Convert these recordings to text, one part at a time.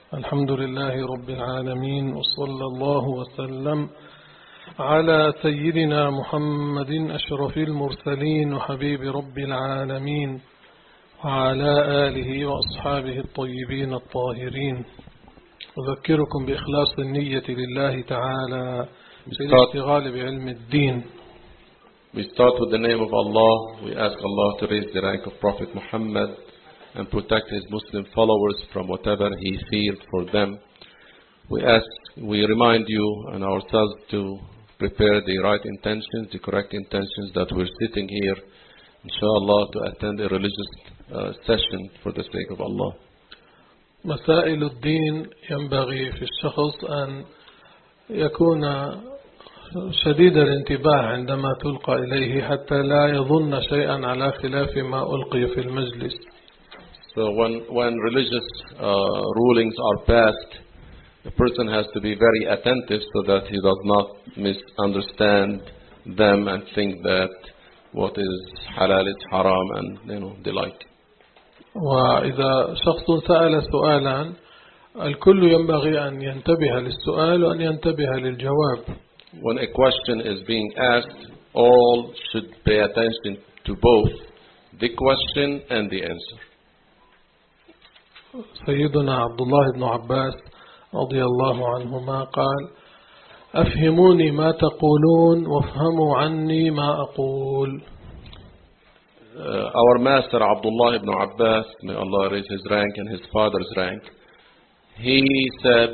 الحمد لله رب العالمين، وصلى الله وسلم على سيدنا محمد أشرف المرسلين وحبيب رب العالمين وعلى آله وأصحابه الطيبين الطاهرين. أذكركم بإخلاص النية لله تعالى في الاشتغال بعلم الدين. We start with the name of Allah. We ask Allah to raise the rank of Prophet Muhammad and protect his Muslim followers from whatever he feared for them. We remind you and ourselves to prepare the right intentions, the correct intentions, that we're sitting here, inshallah, to attend a religious session for the sake of Allah. مسائل الدين ينبغي في الشخص أن يكون شديد الانتباه عندما تلقى إليه حتى لا يظن شيئا على خلاف ما ألقي في المجلس. So when religious rulings are passed, a person has to be very attentive so that he does not misunderstand them and think that what is halal is haram and the like. وإذا شخص سأل سؤالا الكل ينبغي أن ينتبه للسؤال وأن ينتبه للجواب. When a question is being asked, all should pay attention to both the question and the answer. سيدنا عبد الله بن عباس رضي الله عنهما قال: أفهموني ما تقولون وافهموا عني ما أقول. Our master Abdullah ibn Abbas, may Allah raise his rank and his father's rank, he said,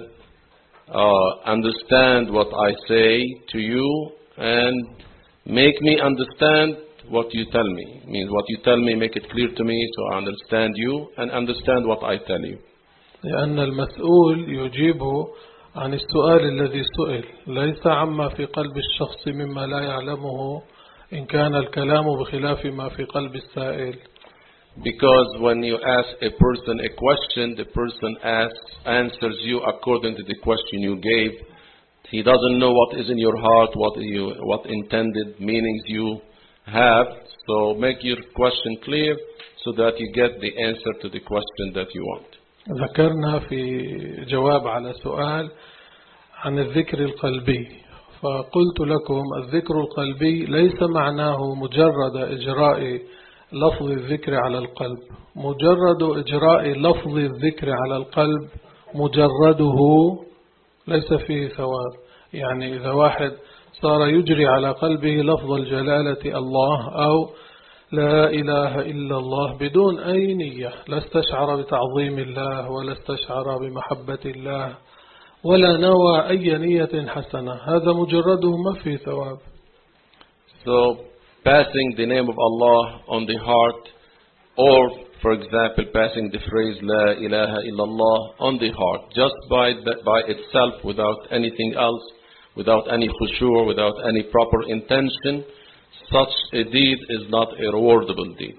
understand what I say to you and make me understand what you tell me. Means what you tell me, make it clear to me so I understand you and understand what I tell you. لأن المسؤول يجيب عن السؤال الذي سئل، ليس عما في قلب الشخص مما لا يعلمه إن كان الكلام بخلاف ما في قلب السائل. Because when you ask a person a question, the person answers you according to the question you gave. He doesn't know what is in your heart, what intended meanings you have. So make your question clear so that you get the answer to the question that you want. ذكرنا في جواب على سؤال عن الذكر القلبي، فقلت لكم الذكر القلبي ليس معناه مجرد إجراء لفظ الذكر على القلب. مجرد إجراء لفظ الذكر على القلب مجرده ليس فيه ثواب. يعني إذا واحد صار يجري على قلبه لفظ الجلالة الله أو لا إله إلا الله بدون أي نية، لا استشعر بتعظيم الله ولا استشعر بمحبة الله ولا نوى أي نية حسنة، هذا مجرده ما فيه ثواب. So passing the name of Allah on the heart, or for example passing the phrase La ilaha illallah on the heart, just by itself, without anything else, without any khushu', without any proper intention, such a deed is not a rewardable deed.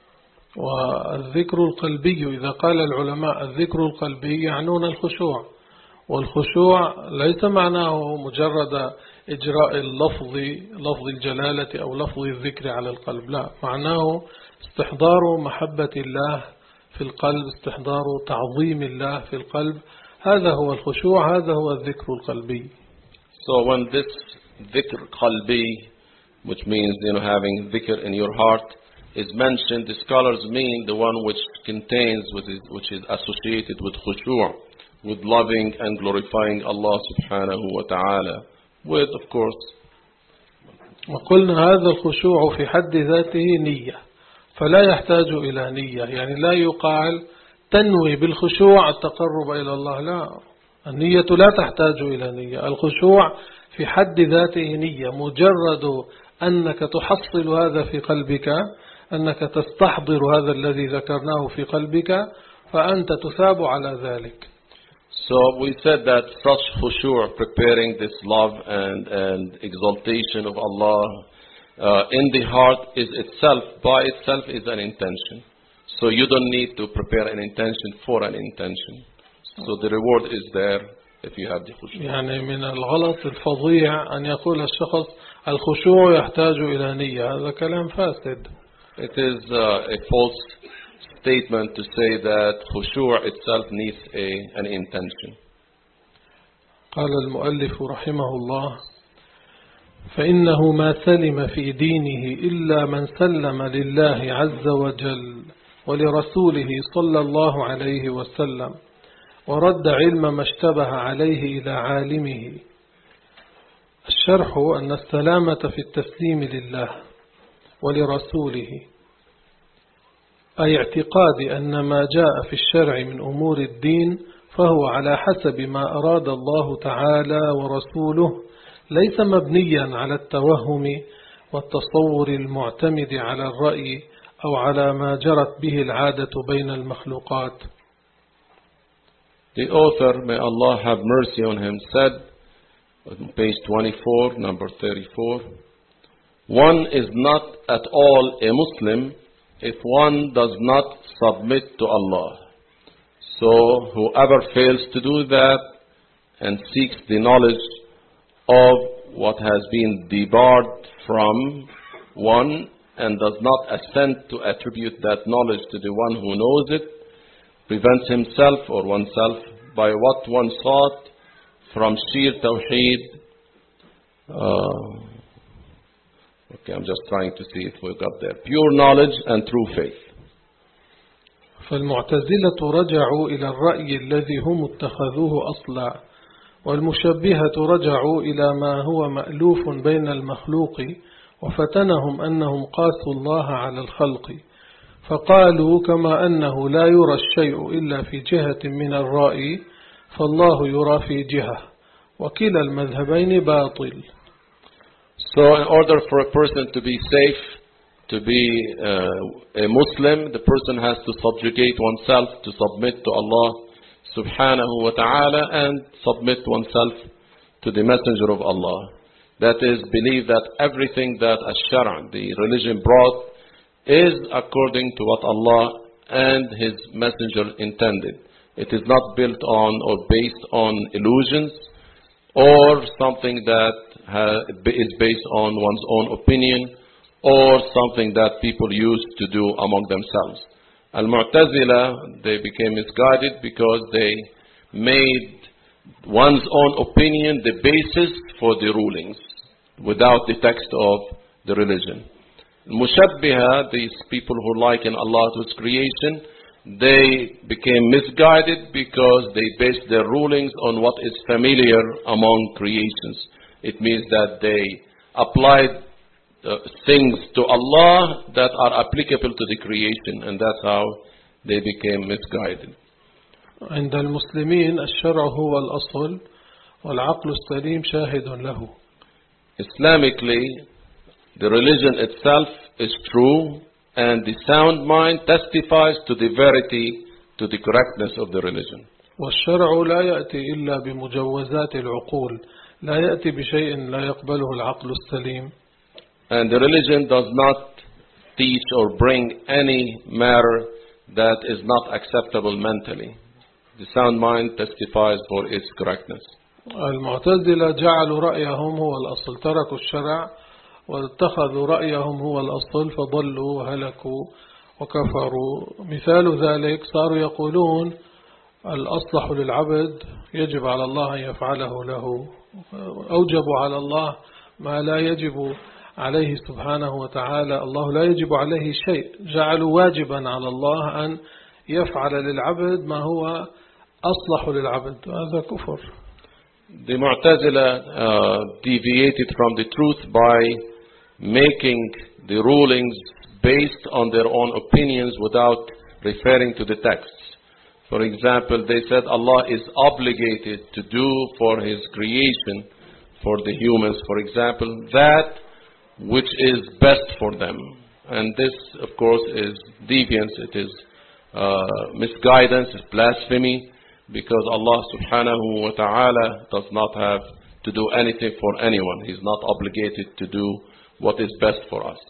والذكر القلبي، إذا قال العلماء الذكر القلبي يعنون الخشوع، والخشوع ليس معناه مجرد إجراء لفظ الجلالة أو لفظ الذكر على القلب، لا، معناه استحضار محبة الله في القلب، استحضار تعظيم الله في القلب، هذا هو الخشوع، هذا هو الذكر القلبي. So when this dhikr qalbi, which means having dhikr in your heart, is mentioned, the scholars mean the one which contains, which is associated with khushu', with loving and glorifying Allah subhanahu wa ta'ala, with of course. وقلنا هذا الخشوع في حد ذاته نية، فلا يحتاج إلى نية، يعني لا يقال تنوي بالخشوع التقرب إلى الله، لا، النية لا تحتاج إلى نية. الخشوع في حد ذاته نية، مجرد أنك تحصل هذا في قلبك، أنك تستحضر هذا الذي ذكرناه في قلبك، فأنت تثاب على ذلك. So we said that such khushu', preparing this love and exaltation of Allah in the heart is itself, by itself, is an intention. So you don't need to prepare an intention for an intention. So the reward is there if you have the khushu'. يعني من الغلط الفظيع أن يقول الشخص الخشوع يحتاج إلى نية، هذا كلام فاسد. It is a false statement to say that khushu' itself needs an intention. قال المؤلف رحمه الله: فإنه ما سلم في دينه إلا من سلم لله عز وجل ولرسوله صلى الله عليه وسلم ورد علم ما اشتبه عليه إلى عالمه. الشرح أن السلامة في التسليم لله ولرسوله، أي اعتقاد أن ما جاء في الشرع من أمور الدين فهو على حسب ما أراد الله تعالى ورسوله، ليس مبنيا على التوهم والتصور المعتمد على الرأي أو على ما جرت به العادة بين المخلوقات. The author, may Allah have mercy on him, said on page 24, number 34, one is not at all a Muslim if one does not submit to Allah. So whoever fails to do that and seeks the knowledge of what has been debarred from one and does not assent to attribute that knowledge to the one who knows it, prevents himself or oneself by what one sought from sheer tawheed. Okay, I'm just trying to see if we got there. Pure knowledge and true faith. فالمعتزلة رجعوا إلى الرأي الذي هم اتخذوه أصلا، والمشبهة رجعوا إلى ما هو مألوف بين المخلوق، وفتنهم أنهم قاسوا الله على الخلق، فقالوا كما أنه لا يرى الشيء إلا في جهة من الرأي فالله يرى في جهة، وكلا المذهبين باطل. So in order for a person to be safe, to be a Muslim, the person has to subjugate oneself, to submit to Allah subhanahu wa ta'ala, and submit oneself to the messenger of Allah. That is, believe that everything that Ash-Shara', the religion, brought is according to what Allah and His messenger intended. It is not built on or based on illusions or something that is based on one's own opinion or something that people used to do among themselves. Al-Mu'tazila, they became misguided because they made one's own opinion the basis for the rulings without the text of the religion. Mushabbiha, these people who liken Allah to His creation, they became misguided because they based their rulings on what is familiar among creations. It means that they applied things to Allah that are applicable to the creation, and that's how they became misguided. عند المسلمين الشرع هو الأصل والعقل السليم شاهد له. Islamically, the religion itself is true, and the sound mind testifies to the verity, to the correctness of the religion. والشرع لا يأتي إلا بمجوزات العقول، لا يأتي بشيء لا يقبله العقل السليم. And the religion does not teach or bring any matter that is not acceptable mentally. The sound mind testifies for its correctness. المعتزلة جعلوا رأيهم هو الأصل، تركوا الشرع واتخذوا رأيهم هو الأصل فضلوا وهلكوا وكفروا. مثال ذلك صاروا يقولون الأصلح للعبد يجب على الله أن يفعله له، أوجبوا على الله ما لا يجب عليه سبحانه وتعالى، الله لا يجب عليه شيء، جعلوا واجبا على الله أن يفعل للعبد ما هو أصلح للعبد، هذا كفر. The Mu'tazila deviated from the truth by making the rulings based on their own opinions without referring to the texts. For example, they said Allah is obligated to do for His creation, for the humans, for example, that which is best for them. And this, of course, is deviance, it is misguidance, it's blasphemy, because Allah subhanahu wa ta'ala does not have to do anything for anyone. He's not obligated to do what is best for us.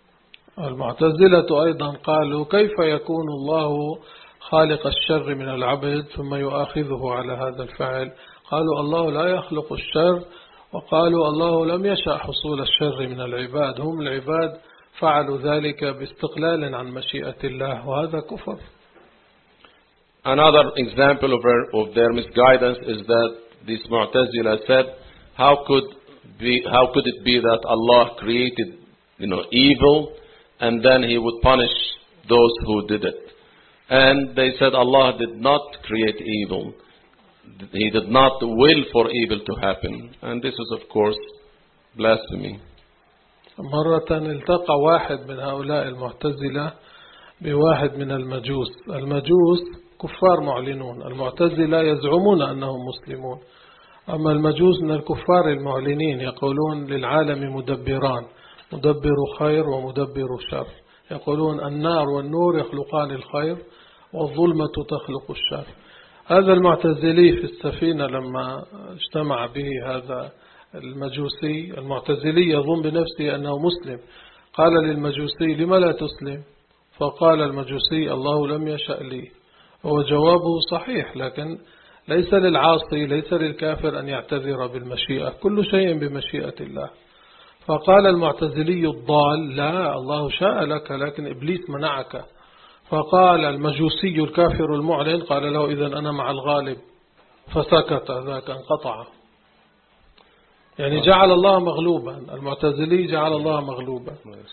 المعتزلة أيضا قالوا كيف يكون الله خالق الشر من العبد ثم يؤاخذه على هذا الفعل؟ قالوا الله لا يخلق الشر، وقالوا الله لم يشأ حصول الشر من العباد، هم العباد فعلوا ذلك باستقلال عن مشيئة الله، وهذا كفر. Another example of their misguidance is that this Mu'tazila said, how could it be that Allah created, evil, and then He would punish those who did it? And they said Allah did not create evil. He did not will for evil to happen. And this is, of course, blasphemy. مرة التقى واحد من هؤلاء المعتزلة بواحد من المجوس. المجوس كفار معلنون، المعتزلة يزعمون أنهم مسلمون. أما المجوس من الكفار المعلنين يقولون للعالم مدبران، مدبر خير ومدبر شر. يقولون النار والنور يخلقان الخير والظلمة تخلق الشر. هذا المعتزلي في السفينة لما اجتمع به هذا المجوسي، المعتزلي يظن بنفسه أنه مسلم، قال للمجوسي لما لا تسلم؟ فقال المجوسي الله لم يشأ لي. هو جوابه صحيح، لكن ليس للعاصي ليس للكافر أن يعتذر بالمشيئة، كل شيء بمشيئة الله. فقال المعتزلي الضال لا، الله شاء لك لكن إبليس منعك. فقال المجوسي الكافر المعلن قال له إذن أنا مع الغالب، فسكت، ذاك انقطع. يعني جعل الله مغلوبا، المعتزلي جعل الله مغلوبا.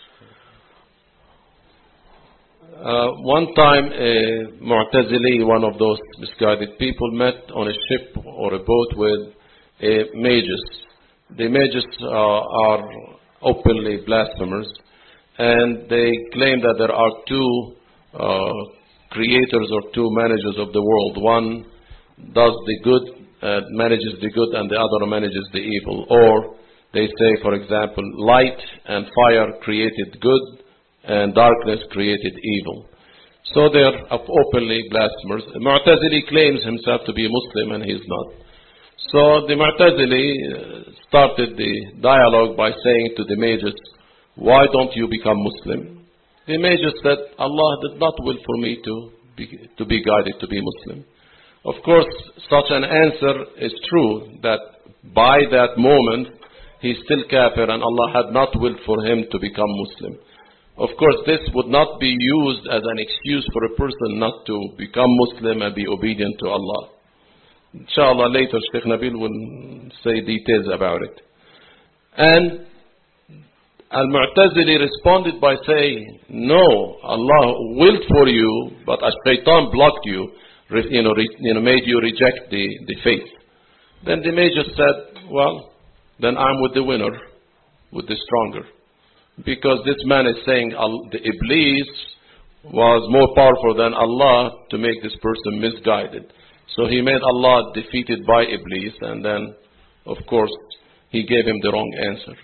One time a Mu'tazili, one of those misguided people, met on a ship or a boat with a magus. The magus are openly blasphemers, and they claim that there are two creators or two managers of the world. One does the good, manages the good, and the other manages the evil. Or they say, for example, light and fire created good and darkness created evil. So they are openly blasphemers. Mu'tazili claims himself to be a Muslim and he is not. So the Mu'tazili started the dialogue by saying to the magus, why don't you become Muslim? The magus said, Allah did not will for me to be guided to be Muslim. Of course, such an answer is true, that by that moment he is still kafir and Allah had not willed for him to become Muslim. Of course, this would not be used as an excuse for a person not to become Muslim and be obedient to Allah. Inshallah, later Sheikh Nabil will say details about it. And Al-Mu'tazili responded by saying, no, Allah willed for you, but as Shaitan blocked you, made you reject the faith. Then the magus said, well, then I'm with the winner, with the stronger. Because this man is saying the Iblis was more powerful than Allah to make this person misguided. So he made Allah defeated by Iblis, and then, of course, he gave him the wrong answer.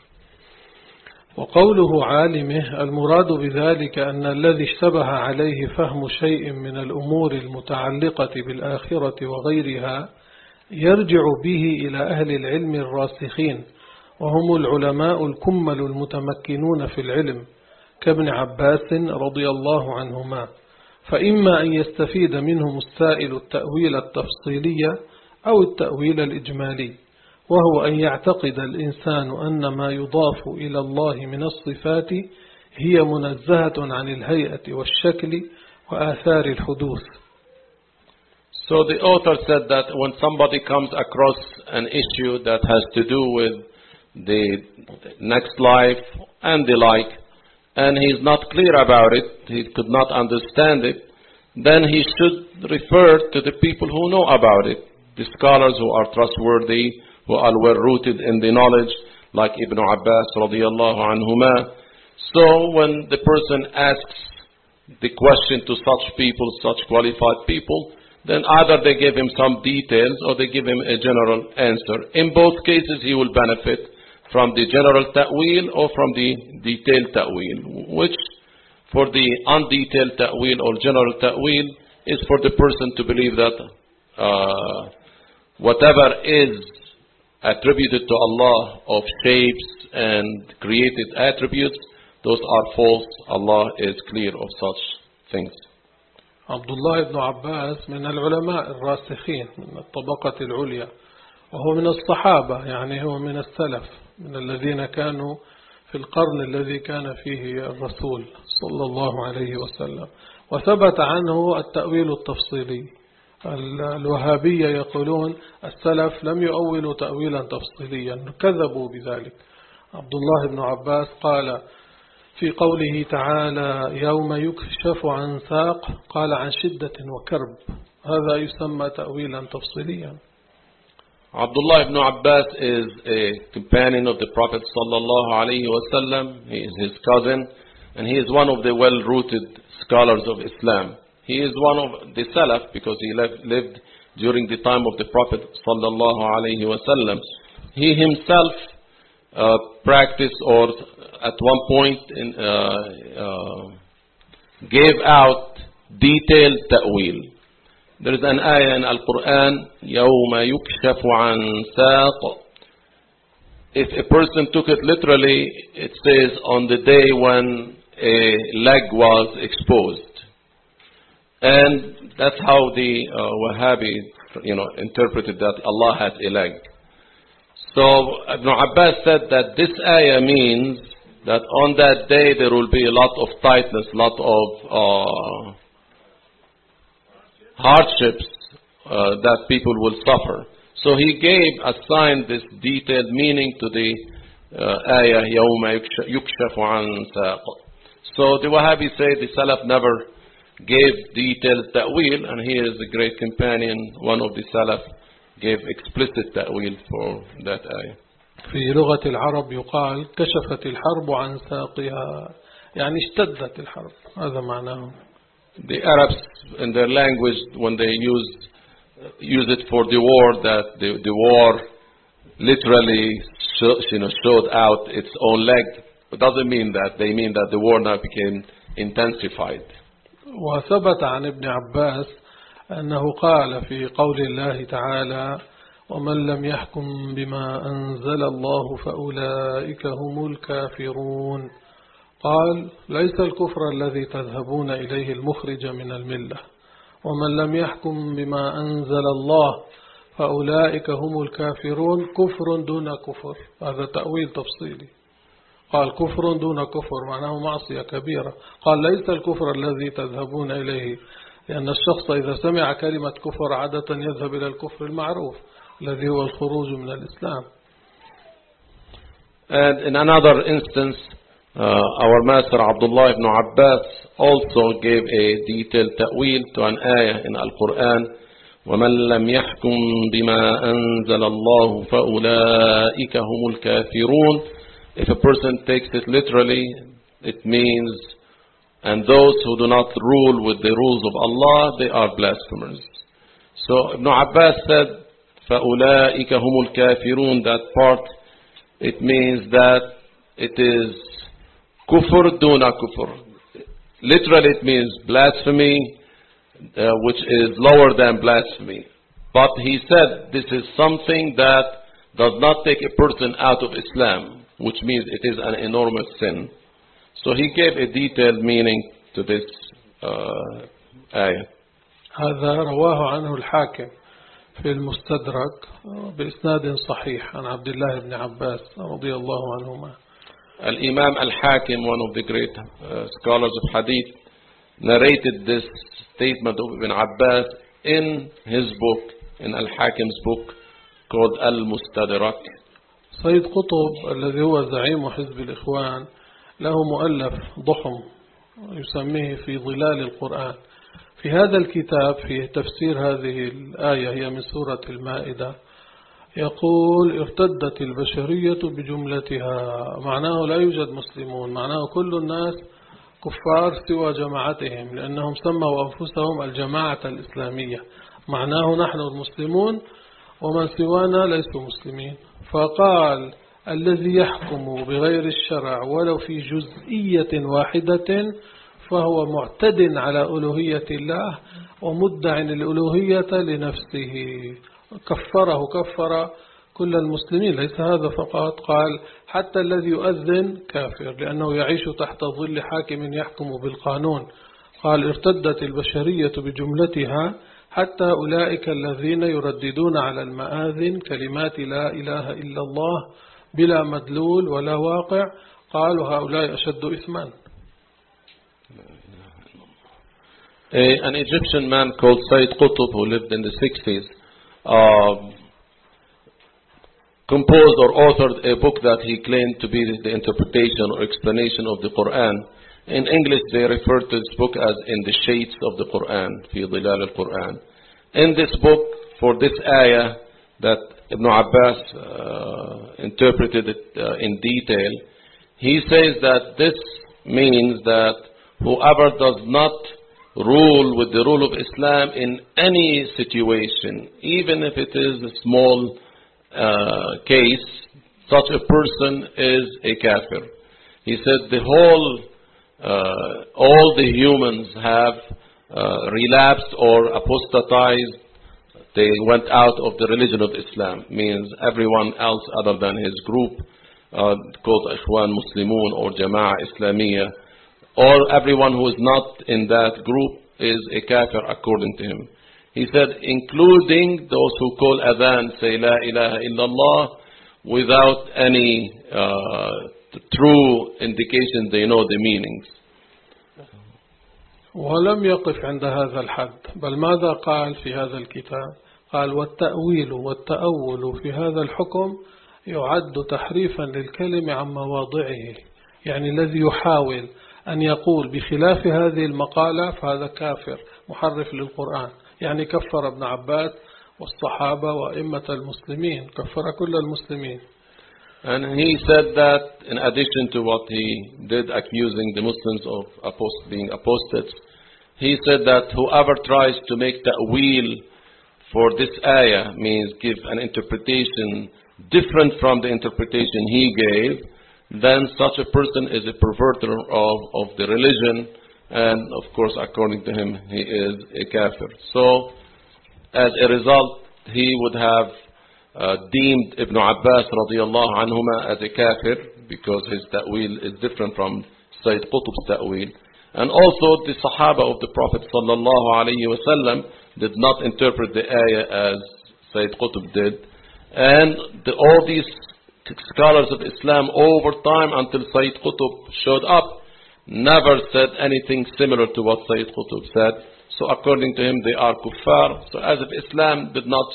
وقوله عالمه المراد بذلك أن الذي اشتبه عليه فهم شيء من الأمور المتعلقة بالآخرة وغيرها يرجع به إلى أهل العلم الراسخين، وهم العلماء الكمل المتمكنون في العلم كابن عباس رضي الله عنهما. فإما أن يستفيد منهم السائل التأويل التفصيلي أو التأويل الإجمالي، وهو أن يعتقد الإنسان أن ما يضاف إلى الله من الصفات هي منزهة عن الهيئة والشكل وآثار الحدوث. So the author said that when somebody comes across an issue that has to do with the next life and the like, and he is not clear about it, he could not understand it, then he should refer to the people who know about it, the scholars who are trustworthy, who are well rooted in the knowledge, like Ibn Abbas radiyallahu anhuma. So when the person asks the question to such people, such qualified people, then either they give him some details or they give him a general answer. In both cases he will benefit from the general ta'wil or from the detailed ta'wil, which for the undetailed ta'wil or general ta'wil is for the person to believe that whatever is attributed to Allah of shapes and created attributes, those are false. Allah is clear of such things. عبد الله بن عباس من العلماء الراسخين من الطبقة العليا، وهو من الصحابة، يعني هو من السلف، من الذين كانوا في القرن الذي كان فيه الرسول صلى الله عليه وسلم، وثبت عنه التأويل التفصيلي. الوهابية يقولون السلف لم يؤولوا تأويلا تفصيليا، كذبوا بذلك. عبد الله بن عباس قال في قوله تعالى يوم يكشف عن ساق قال عن شدة وكرب، هذا يسمى تأويلا تفصيليا. Abdullah ibn Abbas is a companion of the Prophet sallallahu alaihi wasallam. He is his cousin, and he is one of the well-rooted scholars of Islam. He is one of the Salaf because he lived during the time of the Prophet sallallahu alaihi wasallam. He himself practiced, or at one point gave out detailed ta'wil. There is an ayah in Al-Quran, يَوْمَ يُكْشَفُ عَنْ سَاقٍ. If a person took it literally, it says on the day when a leg was exposed. And that's how the Wahhabi, interpreted that Allah has a leg. So Ibn Abbas said that this ayah means that on that day there will be a lot of tightness, a lot of hardships that people will suffer. So he assigned this detailed meaning to the ayah يَوْمَ يُكْشَفُ عَنْ سَاقٍ. So the Wahhabi say the Salaf never gave detailed ta'wil, and he is a great companion. One of the Salaf gave explicit ta'wil for that ayah. في لغة العرب يقال كشفت الحرب عن ساقها، يعني اشتدت الحرب، هذا معناه. The Arabs in their language, when they use it for the war, that the war literally showed out its own leg. It doesn't mean that. They mean that the war now became intensified. وثبت عن ابن عباس أنه قال في قول الله تعالى ومن لم يحكم بما أنزل الله فأولئك هم الكافرون، قال ليس الكفر الذي تذهبون إليه المخرج من الملة، ومن لم يحكم بما أنزل الله فأولئك هم الكافرون كفر دون كفر. هذا تأويل تفصيلي. قال كفر دون كفر معناه معصية كبيرة. قال ليس الكفر الذي تذهبون إليه، لأن الشخص إذا سمع كلمة كفر عادة يذهب إلى الكفر المعروف الذي هو الخروج من الإسلام. And in another instance, our master Abdullah ibn Abbas also gave a detailed ta'wil to an ayah in Al-Quran, وَمَنْ لَمْ يَحْكُمْ بِمَا أَنزَلَ اللَّهُ فَأُولَئِكَ هُمُ الْكَافِرُونَ. If a person takes it literally, it means, and those who do not rule with the rules of Allah, they are blasphemers. So Ibn Abbas said, فَأُولَئِكَ هُمُ الْكَافِرُونَ, that part, it means that it is kufr duna kufr. Literally it means blasphemy, which is lower than blasphemy. But he said this is something that does not take a person out of Islam, which means it is an enormous sin. So he gave a detailed meaning to this ayah. هذا رواه عنه الحاكم في المستدرك بإسناد صحيح عن عبد الله بن عباس رضي الله عنهما. Al-Imam Al-Hakim, one of the great scholars of Hadith, narrated this statement of Ibn Abbas in his book, in Al-Hakim's book called Al-Mustadrak. سيد قطب الذي هو زعيم حزب الإخوان له مؤلف ضخم يسميه في ظلال القرآن. في هذا الكتاب في تفسير هذه الآية، هي من سورة المائدة، يقول ارتدت البشرية بجملتها، معناه لا يوجد مسلمون، معناه كل الناس كفار سوى جماعتهم، لأنهم سموا أنفسهم الجماعة الإسلامية، معناه نحن المسلمون ومن سوانا ليسوا مسلمين. فقال الذي يحكم بغير الشرع ولو في جزئية واحدة فهو معتد على ألوهية الله ومدع الألوهية لنفسه، كفر كل المسلمين. ليس هذا فقط، قال حتى الذي يؤذن كافر لأنه يعيش تحت ظل حاكم يحكم بالقانون. قال ارتدت البشرية بجملتها حتى أولئك الذين يرددون على المآذن كلمات لا إله إلا الله بلا مدلول ولا واقع، قال وهؤلاء أشد إثما. An Egyptian man called Sayyid Qutb, who lived in the 60s, composed or authored a book that he claimed to be the interpretation or explanation of the Quran. In English, they refer to this book as In the Shades of the Quran, في ظلال القرآن. In this book, for this ayah that Ibn Abbas interpreted it in detail, he says that this means that whoever does not rule with the rule of Islam in any situation, even if it is a small case, such a person is a kafir. He said the whole, all the humans have relapsed or apostatized. They went out of the religion of Islam. Means everyone else other than his group, called Ikhwan Muslimun or Jama'ah Islamiyah, or everyone who is not in that group is a kafir according to him. He said, including those who call adhan, say La ilaha illallah, without any true indication they know the meanings. ولم يقف عند هذا الحد، بل ماذا قال في هذا الكتاب؟ قال والتأويل والتأول في هذا الحكم يعد تحريفا للكلم عن مواضعه. يعني الذي يحاول أن يقول بخلاف هذه المقالة فهذا كافر محرف للقرآن. يعني كفر ابن عباس والصحابة وأئمة المسلمين، كفر كل المسلمين. And he said that in addition to what he did accusing the Muslims of being apostates, he said that whoever tries to make ta'weel for this ayah, means give an interpretation different from the interpretation he gave, then such a person is a perverter of the religion, and of course according to him he is a kafir. So as a result he would have deemed Ibn Abbas radiallahu anhuma as a kafir because his ta'weel is different from Sayyid Qutb's ta'weel. And also the Sahaba of the Prophet sallallahu alayhi wasallam did not interpret the ayah as Sayyid Qutb did. And all these scholars of Islam over time until Sayyid Qutb showed up never said anything similar to what Sayyid Qutb said. So according to him they are kuffar. So as if Islam did not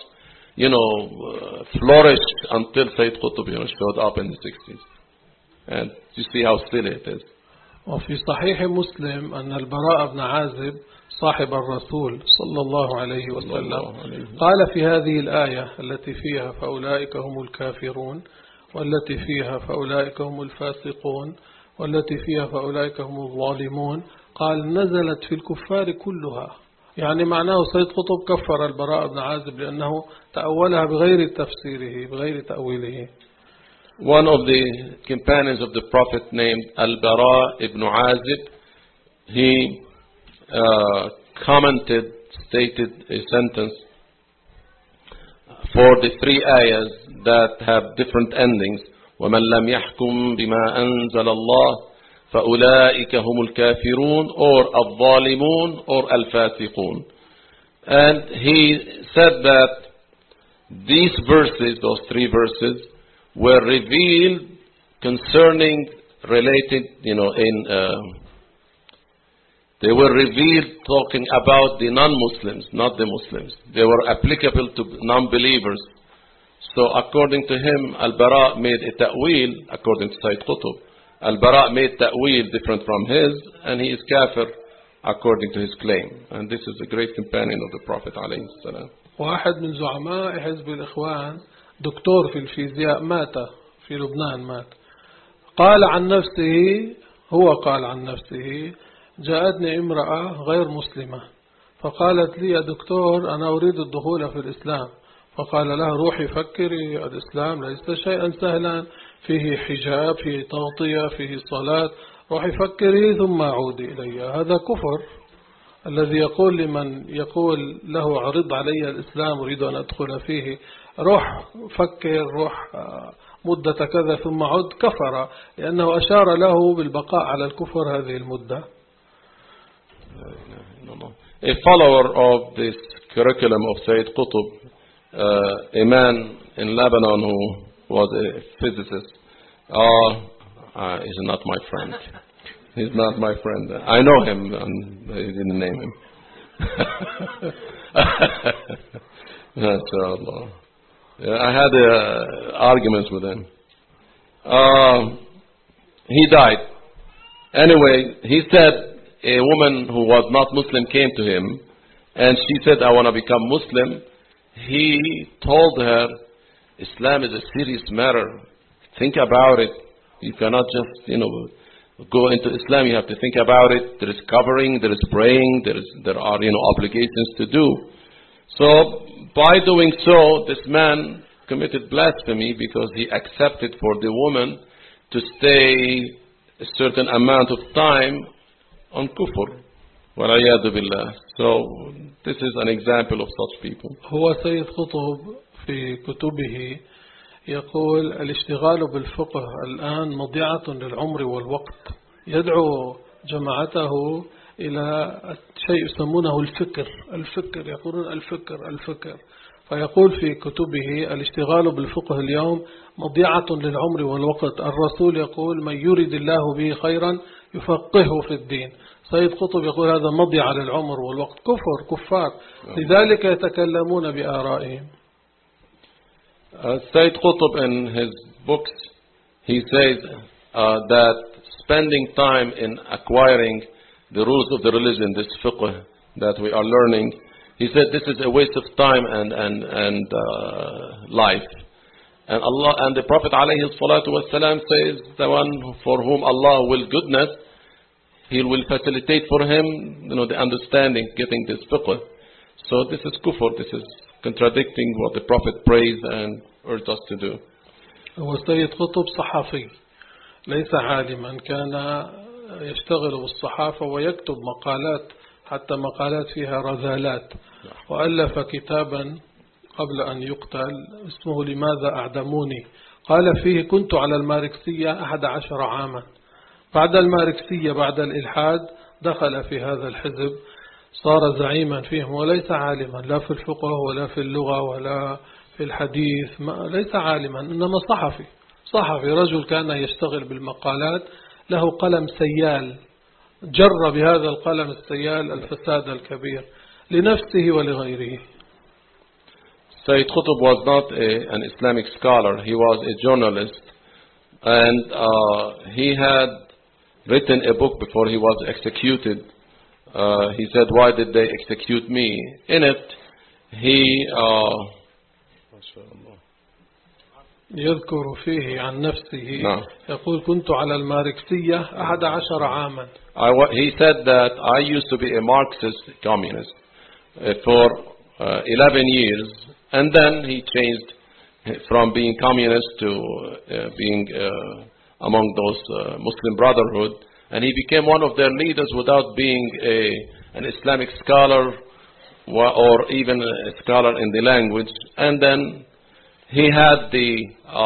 flourish until Sayyid Qutb showed up in the 60s. And you see how silly it is. وفي صحيح مسلم أن البراء بن عازب صاحب الرسول صلى الله عليه وسلم قال في هذه الآية التي فيها فأولئك هم الكافرون، والتي فيها فأولئك هم الفاسقون، والتي فيها فأولئك هم الظالمون، قال نزلت في الكفار كلها. يعني معناه سيد قطب كفر البراء بن عازب لأنه تأولها بغير تفسيره بغير تأويله. One of the companions of the Prophet named Al-Bara ibn Azib, he stated a sentence for the three ayahs that have different endings. وَمَنْ لَمْ يَحْكُمْ بِمَا أَنزَلَ اللَّهِ فَأُولَئِكَ هُمُ الْكَافِرُونَ or الظَّالِمُونَ or الْفَاسِقُونَ. And he said that these verses, those three verses, were revealed concerning related, they were revealed talking about the non-Muslims, not the Muslims. They were applicable to non-believers. So according to him, Al-Bara made a ta'weel, according to Sayyid Qutb. Al-Bara made ta'weel different from his, and he is kafir according to his claim. And this is a great companion of the Prophet alayhi salam. واحد من زعماء حزب الإخوان دكتور في الفيزياء مات في لبنان مات. قال عن نفسه جاءتني امرأة غير مسلمة فقالت لي يا دكتور أنا أريد الدخول في الإسلام. فقال لها روحي فكري، الإسلام ليس شيئا سهلا، فيه حجاب، فيه تغطية، فيه صلاة، روحي فكري ثم عودي إلي. هذا كفر. الذي يقول لمن يقول له عرض علي الإسلام أريد أن أدخل فيه، روح فكر، روح مدة كذا ثم عد، كفر، لأنه أشار له بالبقاء على الكفر هذه المدة. A follower of this curriculum of Sayyid Qutb, a man in Lebanon who was a physicist, he's not my friend. He's not my friend. I know him, and I didn't name him. MashaAllah. Yeah, I had arguments with him. He died. Anyway, he said a woman who was not Muslim came to him, and she said, I want to become Muslim. He told her, Islam is a serious matter. Think about it. You cannot just, go into Islam. You have to think about it. There is covering, there is praying, there are, obligations to do. So, by doing so, this man committed blasphemy because he accepted for the woman to stay a certain amount of time on kufr. وَالْعِيَاذُ بِاللَّهِ. So, this is an example of such people. هو سيد قطب في كتبه يقول الاشتغال بالفقه الآن مضيعة للعمر والوقت. يدعو جماعته إلى شيء يسمونه الفكر يقولون الفكر فيقول في كتبه الاشتغال بالفقه اليوم مضيعة للعمر والوقت. الرسول يقول من يريد الله به خيرا يفقهه في الدين. سيد قطب يقول هذا مضيعة للعمر والوقت. كفار لذلك يتكلمون بآرائهم. Sayyid Qutb in his books, he says that spending time in acquiring the rules of the religion, this fiqh that we are learning, he said this is a waste of time and life. And Allah and the Prophet ﷺ says the one for whom Allah will goodness, He will facilitate for him, the understanding, getting this fiqh. So this is kufr. This is contradicting what the Prophet praised and urged us to do. وسيد قطب صحفي ليس عالما كان يشتغل بالصحافة ويكتب مقالات حتى مقالات فيها رذالات وألف كتابا قبل أن يقتل اسمه لماذا أعدموني. قال فيه كنت على الماركسية 11 عاما. بعد الماركسية بعد الإلحاد دخل في هذا الحزب صار زعيما فيهم وليس عالما لا في الفقه ولا في اللغة ولا في الحديث ليس عالما إنما صحفي رجل كان يشتغل بالمقالات له قلم سيال جر بهذا القلم السيال الفساد الكبير لنفسه ولغيره. Sayyid Qutb was not an Islamic scholar. He was a journalist, and he had written a book before he was executed. He said, why did they execute me? In it, he يذكر فيه عن نفسه يقول كنت على الماركسية 11 عاما. He said that I used to be a Marxist communist for 11 years, and then he changed from being communist to being among those Muslim Brotherhood, and he became one of their leaders without being an Islamic scholar or even a scholar in the language. And then he had the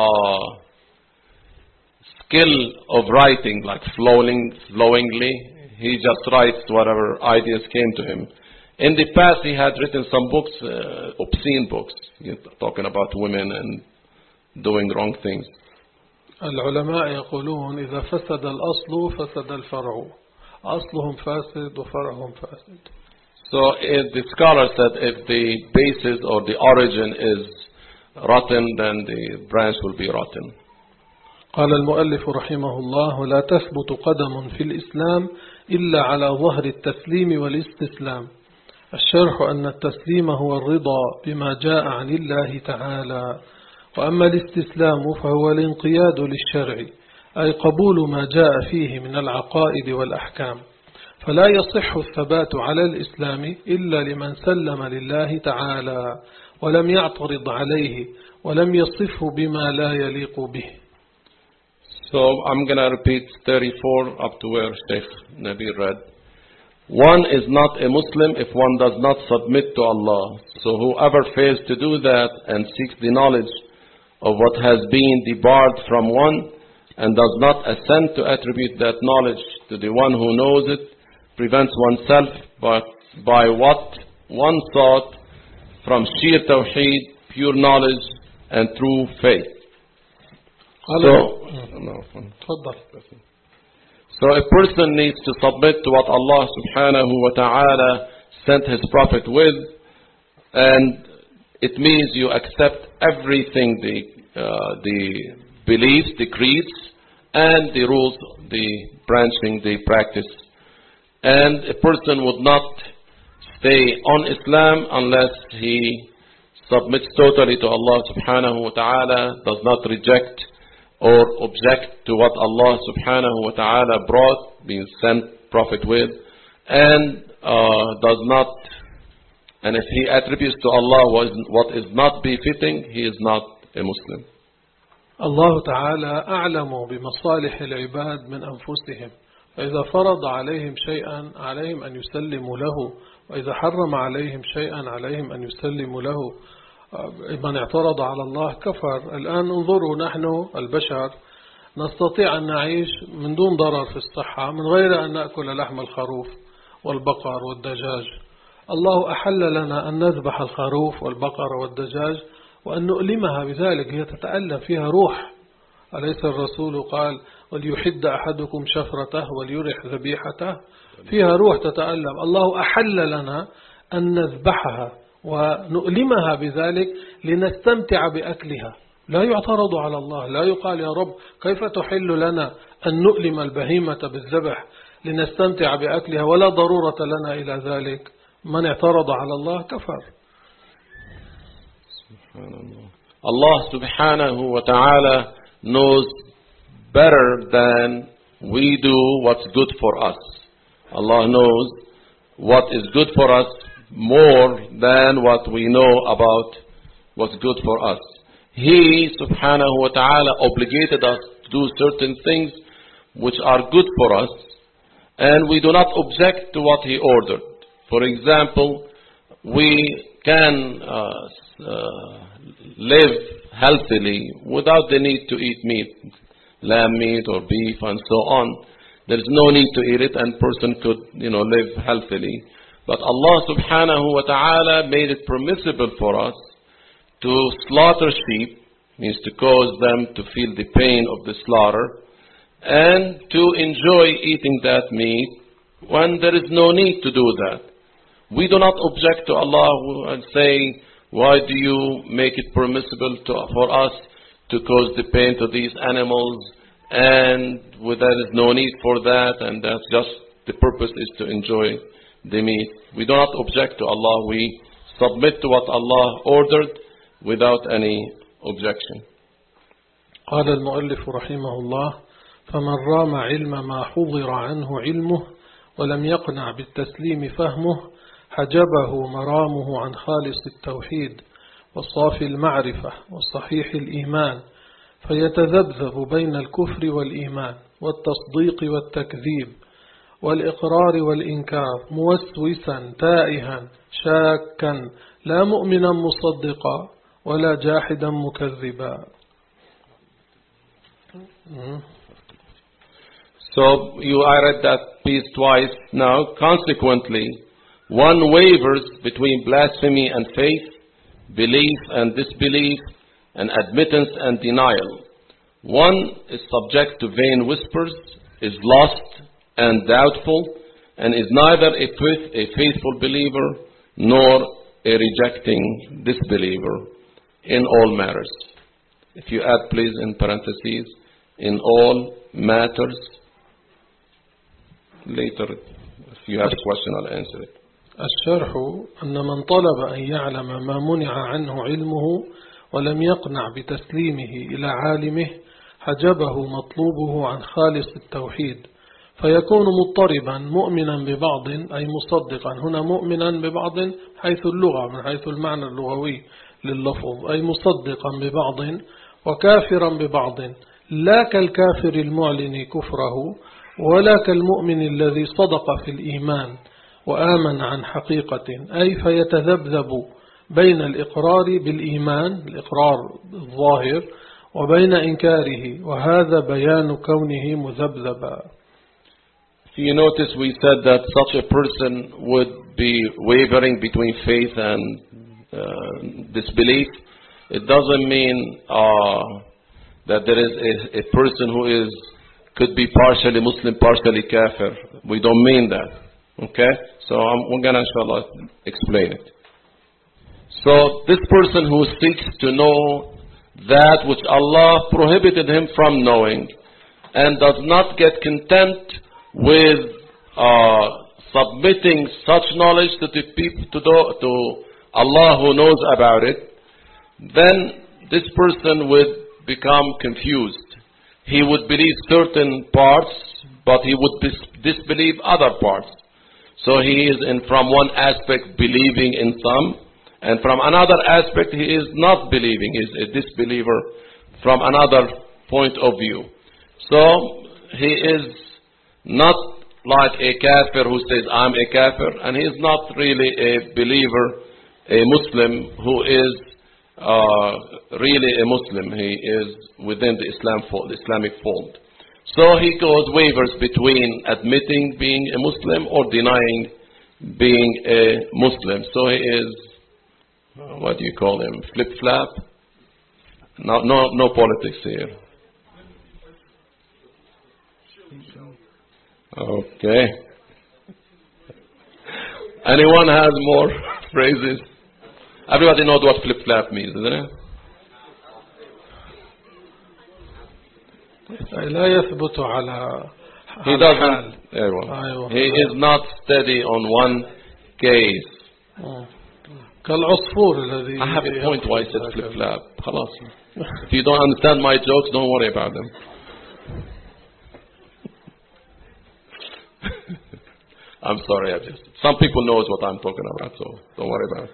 skill of writing, like flowingly. He just writes whatever ideas came to him. In the past, he had written some books, obscene books, talking about women and doing wrong things. العلماء يقولون إذا فسد الأصل فسد الفرع. أصلهم فاسد وفرعهم فاسد. So the scholar said if the basis or the origin is rotten, then the branch will be rotten. قال المؤلف رحمه الله لا تثبت قدم في الإسلام إلا على ظهر التسليم والاستسلام. الشرح أن التسليم هو الرضا بما جاء عن الله تعالى، وأما الاستسلام فهو الانقياد للشرع أي قبول ما جاء فيه من العقائد والأحكام. فلا يصح الثبات على الإسلام إلا لمن سلم لله تعالى ولم يعترض عليه ولم يصفه بما لا يليق به. So I'm going to repeat 34 up to where Sheikh Nabil read. One is not a Muslim if one does not submit to Allah. So whoever fails to do that and seeks the knowledge of what has been debarred from one and does not assent to attribute that knowledge to the one who knows it, prevents oneself by what one sought from sheer tawheed, pure knowledge and true faith. So So a person needs to submit to what Allah subhanahu wa ta'ala sent His Prophet with, and it means you accept everything, the beliefs, the creeds, and the rules, the branching, the practice. And a person would not stay on Islam unless he submits totally to Allah subhanahu wa ta'ala, does not reject or object to what Allah subhanahu wa ta'ala brought, being sent Prophet with, and does not, and if he attributes to Allah what is not befitting, he is not a Muslim. الله تعالى أعلم بمصالح العباد من أنفسهم، فإذا فرض عليهم شيئا عليهم أن يسلموا له، وإذا حرم عليهم شيئا عليهم أن يسلموا له. من اعترض على الله كفر. الآن انظروا، نحن البشر نستطيع أن نعيش من دون ضرر في الصحة من غير أن نأكل لحم الخروف والبقر والدجاج. الله أحل لنا أن نذبح الخروف والبقر والدجاج وأن نؤلمها بذلك، هي تتألم، فيها روح. أليس الرسول قال وليحد أحدكم شفرته وليرح ذبيحته؟ فيها روح تتألم. الله أحل لنا أن نذبحها ونؤلمها بذلك لنستمتع بأكلها. لا يعترض على الله، لا يقال يا رب كيف تحل لنا أن نؤلم البهيمة بالذبح لنستمتع بأكلها ولا ضرورة لنا إلى ذلك. من اعترض على الله كفر. Allah subhanahu wa ta'ala knows better than we do what's good for us. Allah knows what is good for us more than what we know about what's good for us. He subhanahu wa ta'ala obligated us to do certain things which are good for us, and we do not object to what He ordered. For example, we can live healthily without the need to eat meat, lamb meat or beef and so on. There is no need to eat it, and person could, live healthily. But Allah subhanahu wa ta'ala made it permissible for us to slaughter sheep, means to cause them to feel the pain of the slaughter, and to enjoy eating that meat when there is no need to do that. We do not object to Allah and say, why do you make it permissible for us to cause the pain to these animals, and there is no need for that, and that's just the purpose is to enjoy the meat. We do not object to Allah. We submit to what Allah ordered without any objection. قال المؤلف رحمه الله: فمن رام علم ما حضر عنه علمه ولم يقنع بالتسليم فهمه حجبه مرامه عن خالص التوحيد وصافي المعرفة وصحيح الإيمان، فيتذبذب بين الكفر والإيمان والتصديق والتكذيب والإقرار والإنكار، موسوسا تائها شاكا، لا مؤمنا مصدقا ولا جاحدا مكذبا. So I read that piece twice now. Consequently, one wavers between blasphemy and faith, belief and disbelief, and admittance and denial. One is subject to vain whispers, is lost and doubtful, and is neither a faithful believer nor a rejecting disbeliever in all matters. If you add please in parentheses, in all matters. Later, if you have a question, I'll answer it. الشرح أن من طلب أن يعلم ما منع عنه علمه ولم يقنع بتسليمه إلى عالمه حجبه مطلوبه عن خالص التوحيد، فيكون مضطربا مؤمنا ببعض، أي مصدقا. هنا مؤمنا ببعض حيث اللغة، من حيث المعنى اللغوي لللفظ، أي مصدقا ببعض وكافرا ببعض، لا كالكافر المعلن كفره ولا كالمؤمن الذي صدق في الإيمان وآمن عن حقيقة، أي فيتذبذب بين الإقرار بالإيمان، الإقرار الظاهر، وبين إنكاره، وهذا بيان كونه مذبذبا. You notice we said that such a person would be wavering between faith and disbelief. It doesn't mean that there is a person who could be partially Muslim, partially kafir. We don't mean that. Okay? So we're going to, inshallah, explain it. So this person who seeks to know that which Allah prohibited him from knowing and does not get content with submitting such knowledge to the people, to Allah who knows about it, then this person would become confused. He would believe certain parts, but he would disbelieve other parts. So he is from one aspect believing in some, and from another aspect he is not believing. He is a disbeliever from another point of view. So he is not like a kafir who says, I'm a kafir, and he is not really a believer, a Muslim who is really a Muslim. He is within the Islamic fold. So he wavers between admitting being a Muslim or denying being a Muslim. So he is, what do you call him, flip-flap? No politics here. Okay. Anyone has more phrases? Everybody knows what flip-flap means, isn't it? لا يثبت على He doesn't. He is not steady on one case. كالعصفور الذي. I have a point why I said flip-flap. خلاص. If you don't understand my jokes, don't worry about them. I'm sorry. Some people knows what I'm talking about, so don't worry about it.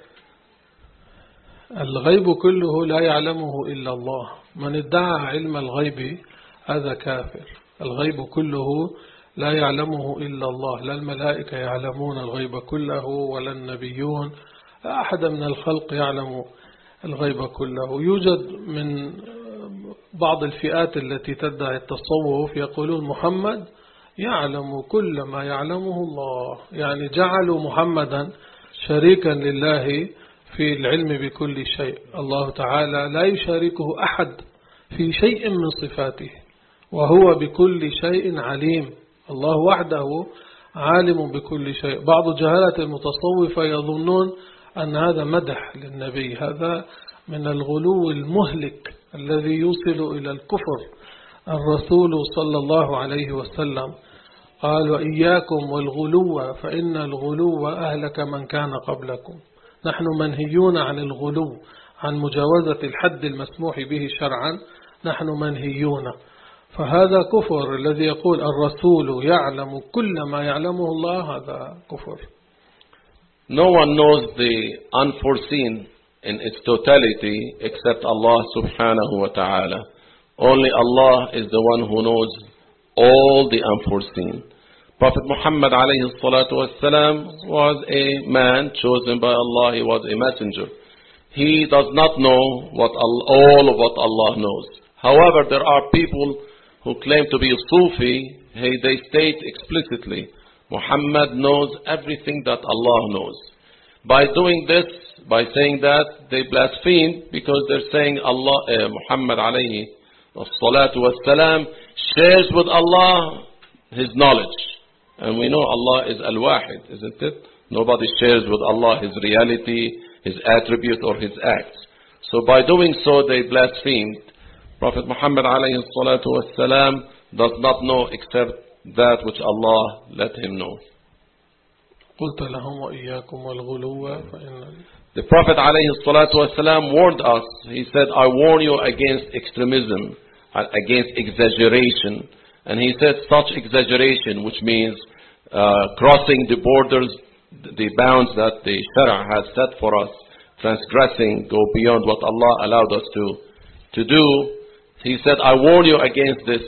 الغيب كله لا يعلمه إلا الله. من ادعى علم الغيب هذا كافر. الغيب كله لا يعلمه إلا الله. لا الملائكة يعلمون الغيب كله ولا النبيون. لا أحد من الخلق يعلم الغيب كله. يوجد من بعض الفئات التي تدعي التصوف يقولون محمد يعلم كل ما يعلمه الله. يعني جعلوا محمدا شريكا لله في العلم بكل شيء. الله تعالى لا يشاركه أحد في شيء من صفاته وهو بكل شيء عليم. الله وحده عالم بكل شيء. بعض جهالة المتصوفة يظنون أن هذا مدح للنبي. هذا من الغلو المهلك الذي يوصل إلى الكفر. الرسول صلى الله عليه وسلم قال وإياكم والغلو فإن الغلو أهلك من كان قبلكم. نحن منهيون عن الغلو، عن مجاوزة الحد المسموح به شرعا، نحن منهيون. فهذا كفر. الذي يقول الرسول يعلم كل ما يعلمه الله هذا كفر. No one knows the unforeseen in its totality except Allah subhanahu wa ta'ala. Only Allah is the one who knows all the unforeseen. Prophet Muhammad alayhi salatu wasalam was a man chosen by Allah. He was a messenger. He does not know all of what Allah knows. However, there are people who claim to be Sufi. They state explicitly, Muhammad knows everything that Allah knows. By doing this, by saying that, they blaspheme because they're saying Muhammad alayhi salatu wasalam shares with Allah his knowledge. And we know Allah is Al-Wahid, isn't it? Nobody shares with Allah his reality, his attribute or his acts. So by doing so, they blasphemed. Prophet Muhammad alayhi salatu wasalam does not know except that which Allah let him know. قلت لهم وإياكم والغلو فإن. The Prophet alayhi salatu wasalam warned us. He said, I warn you against extremism, against exaggeration. And he said such exaggeration, which means crossing the borders, the bounds that the Shara has set for us, transgressing, go beyond what Allah allowed us to do. He said, I warn you against this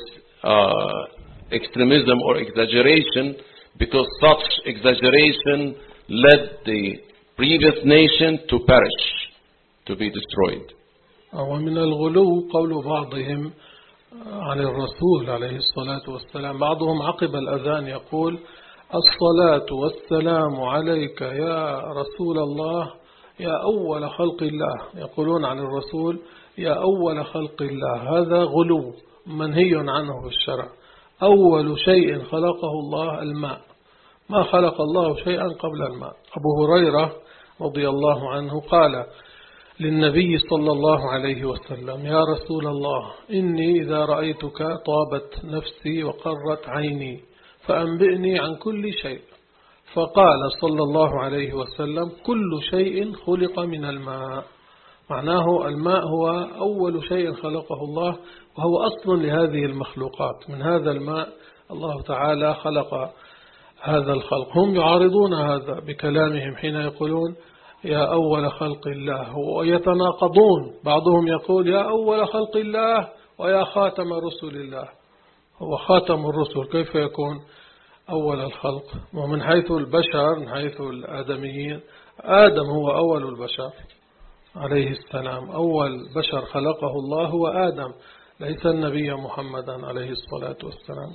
extremism or exaggeration, because such exaggeration led the previous nation to perish, to be destroyed. ومن الغلو قول بعضهم عن الرسول عليه الصلاة والسلام. بعضهم عقب الأذان يقول الصلاة والسلام عليك يا رسول الله يا أول خلق الله. يقولون عن الرسول يا أول خلق الله، هذا غلو منهي عنه في الشرع. أول شيء خلقه الله الماء، ما خلق الله شيئا قبل الماء. أبو هريرة رضي الله عنه قال للنبي صلى الله عليه وسلم: يا رسول الله، إني إذا رأيتك طابت نفسي وقرت عيني، فأنبئني عن كل شيء. فقال صلى الله عليه وسلم: كل شيء خلق من الماء. معناه الماء هو أول شيء خلقه الله، وهو أصل لهذه المخلوقات. من هذا الماء الله تعالى خلق هذا الخلق. هم يعارضون هذا بكلامهم حين يقولون يا أول خلق الله، ويتناقضون. بعضهم يقول يا أول خلق الله ويا خاتم رسل الله. هو خاتم الرسل، كيف يكون أول الخلق؟ ومن حيث البشر، من حيث الآدميين، آدم هو أول البشر عليه السلام. أول بشر خلقه الله هو آدم، ليس النبي محمدا عليه الصلاة والسلام.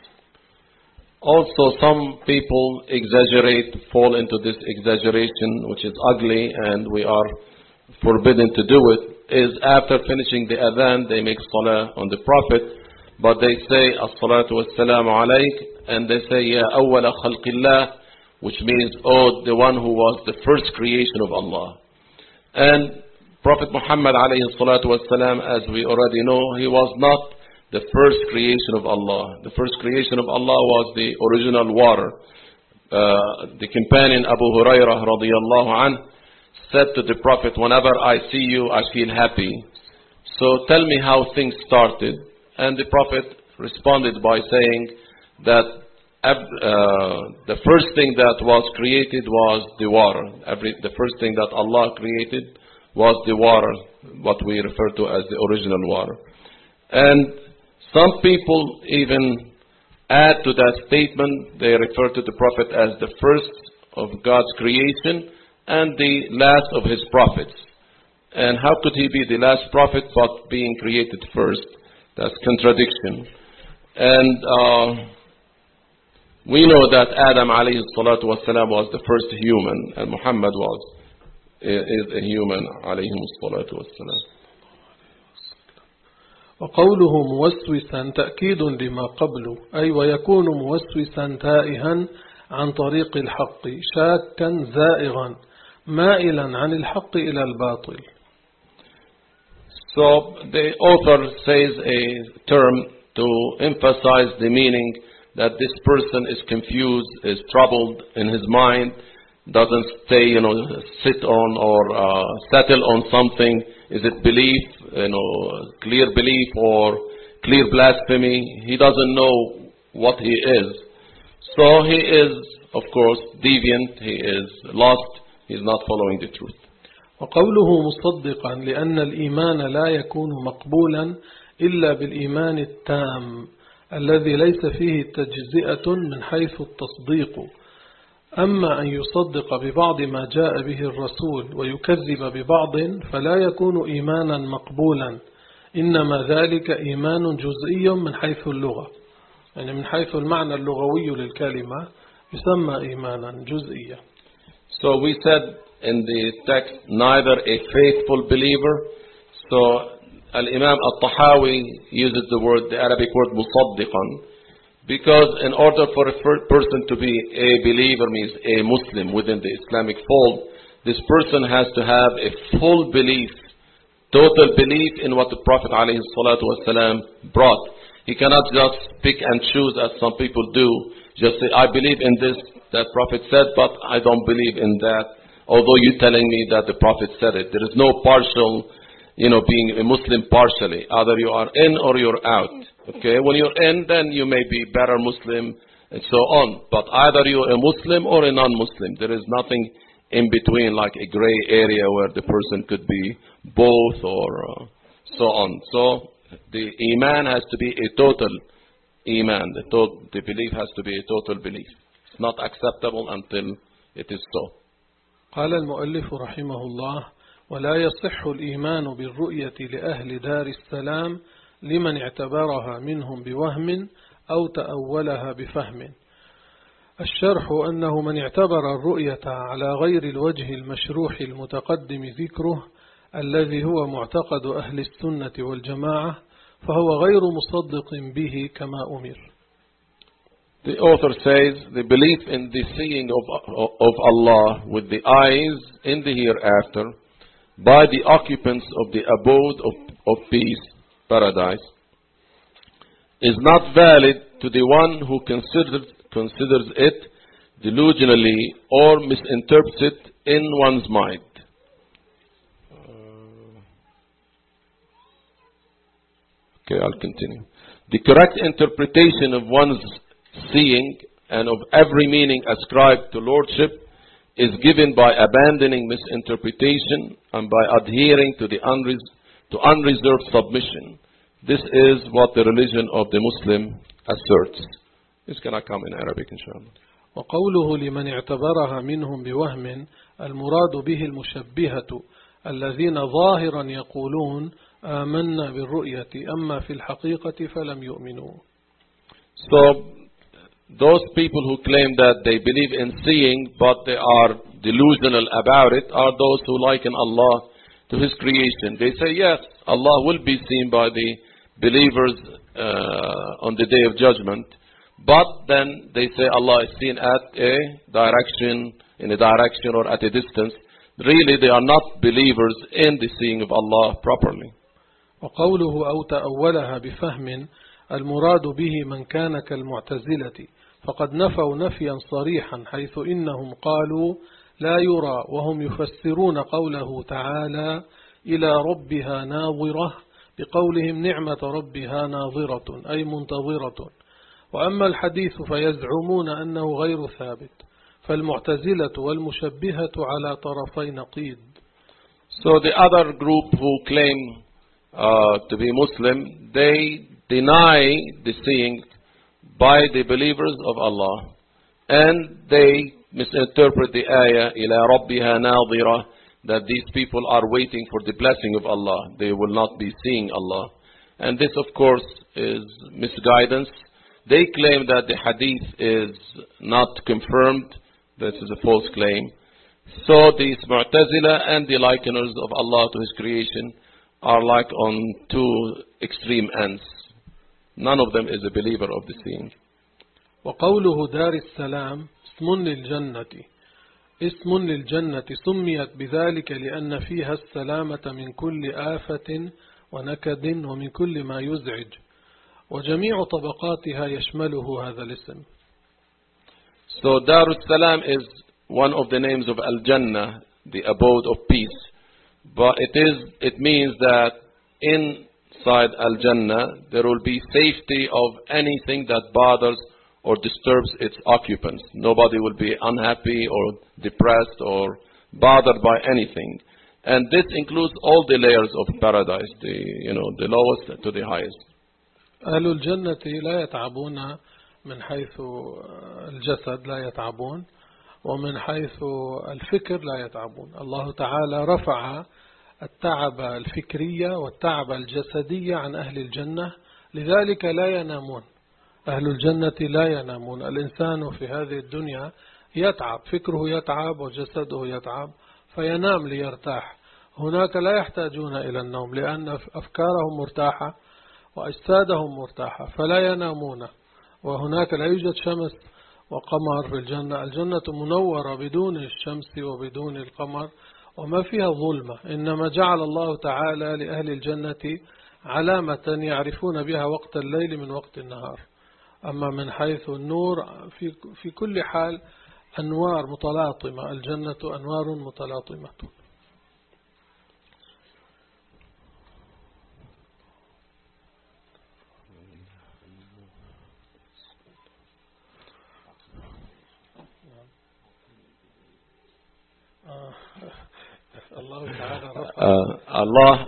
Also, some people exaggerate, fall into this exaggeration, which is ugly, and we are forbidden to do it, is after finishing the adhan, they make salah on the Prophet, but they say, as-salatu was-salamu alayk, and they say, ya awwala khalqillah, which means, oh, the one who was the first creation of Allah. And Prophet Muhammad alayhi salatu was-salam, as we already know, he was not the first creation of Allah. The first creation of Allah was the original water. The companion Abu Hurairah radiyallahu anh said to the Prophet, whenever I see you, I feel happy. So tell me how things started. And the Prophet responded by saying that the first thing that was created was the water. The first thing that Allah created was the water, what we refer to as the original water. And some people even add to that statement, they refer to the Prophet as the first of God's creation and the last of his prophets. And how could he be the last prophet but being created first? That's contradiction. And we know that Adam alayhi salatu wassalam was the first human, and Muhammad is a human alayhi salatu wassalam. وقوله موسوسا تأكيد لما قبله، أي ويكون موسوسا تائها عن طريق الحق، شاكا زائغا مائلا عن الحق إلى الباطل. So the author says a term to emphasize the meaning that this person is confused, is troubled in his mind, doesn't stay, sit on or settle on something. Is it belief, clear belief or clear blasphemy? He doesn't know what he is. So he is, of course, deviant, he is lost, he is not following the truth. وقوله مصدقا لأن الإيمان لا يكون مقبولا إلا بالإيمان التام الذي ليس فيه تجزئة من حيث التصديق. أما أن يصدق ببعض ما جاء به الرسول ويكذب ببعض فلا يكون إيمانا مقبولا، إنما ذلك إيمان جزئي من حيث اللغة، يعني من حيث المعنى اللغوي للكلمة يسمى إيمانا جزئيا. So we said in the text, neither a faithful believer. So Al-Imam Al-Tahawi uses the Arabic word musaddiqan, because in order for a person to be a believer, means a Muslim within the Islamic fold, this person has to have a full belief, total belief in what the Prophet ﷺ brought. He cannot just pick and choose as some people do. Just say, I believe in this, that Prophet said, but I don't believe in that, although you're telling me that the Prophet said it. There is no partial, being a Muslim partially. Either you are in or you're out. Okay, when you're in, then you may be better Muslim and so on. But either you're a Muslim or a non-Muslim. There is nothing in between, like a gray area where the person could be both or so on. So the Iman has to be a total Iman. The belief has to be a total belief. It's not acceptable until it is so. قال المؤلف رحمه الله: ولا يصح الإيمان بالرؤية لأهل دار السلام لمن اعتبرها منهم بوهم أو تأولها بفهم. الشرح أنه من اعتبر الرؤية على غير الوجه المشروح المتقدم ذكره الذي هو معتقد أهل السنة والجماعة فهو غير مصدق به كما أمر. The author says the belief in the seeing of Allah with the eyes in the hereafter by the occupants of the abode of peace, paradise, is not valid to the one who considers it delusionally or misinterprets it in one's mind. Okay, I'll continue. The correct interpretation of one's seeing and of every meaning ascribed to lordship is given by abandoning misinterpretation and by adhering to unreserved submission. This is what the religion of the Muslim asserts. This cannot come in Arabic, inshallah. وقوله لمن اعتبرها منهم بوهم المراد به المشبهة الذين ظاهرا يقولون آمنا بالرؤية أما في الحقيقة فلم يؤمنوا. So those people who claim that they believe in seeing but they are delusional about it are those who liken Allah to His creation. They say yes, Allah will be seen by the believers on the day of judgment, but then they say Allah is seen at a direction, in a direction or at a distance. Really they are not believers in the seeing of Allah properly. وقوله أو تأولها بفهم المراد به من كان كالمعتزلة فقد نفوا نفيا صريحا حيث إنهم قالوا لا يرى وهم يفسرون قوله تعالى إلى ربها ناظرة بقولهم نعمة ربها ناظرة أي منتظرة. وأما الحديث فيزعمون أنه غير ثابت فالمعتزلة والمشبهة على طرفي نقيض. So the other group who claim to be Muslim, they deny the seeing by the believers of Allah, and they misinterpret the ayah إِلَى رَبِّهَا نَاظِرَةً, that these people are waiting for the blessing of Allah. They will not be seeing Allah. And this, of course, is misguidance. They claim that the hadith is not confirmed. This is a false claim. So these Mu'tazila and the likeners of Allah to His creation are like on two extreme ends. None of them is a believer of the seeing. وقوله دار السلام اسم للجنة سميت بذلك لأن فيها السلامة من كل آفة ونكد ومن كل ما يزعج وجميع طبقاتها يشمله هذا الاسم. So Darus Salam is one of the names of Al-Jannah, the abode of peace. But it means that inside Al-Jannah there will be safety of anything that bothers or disturbs its occupants. Nobody will be unhappy or depressed or bothered by anything. And this includes all the layers of paradise, the lowest to the highest. أهل الجنة لا يتعبون من حيث الجسد لا يتعبون ومن حيث الفكر لا يتعبون. الله تعالى رفع التعب الفكرية والتعب الجسدية عن أهل الجنة لذلك لا ينامون. أهل الجنة لا ينامون. الإنسان في هذه الدنيا يتعب، فكره يتعب وجسده يتعب فينام ليرتاح. هناك لا يحتاجون إلى النوم لأن أفكارهم مرتاحة وأجسادهم مرتاحة فلا ينامون. وهناك لا يوجد شمس وقمر في الجنة. الجنة منورة بدون الشمس وبدون القمر وما فيها ظلمة، إنما جعل الله تعالى لأهل الجنة علامة يعرفون بها وقت الليل من وقت النهار. أما من حيث النور في كل حال أنوار متلاطمة، الجنة أنوار متلاطمة. Allah,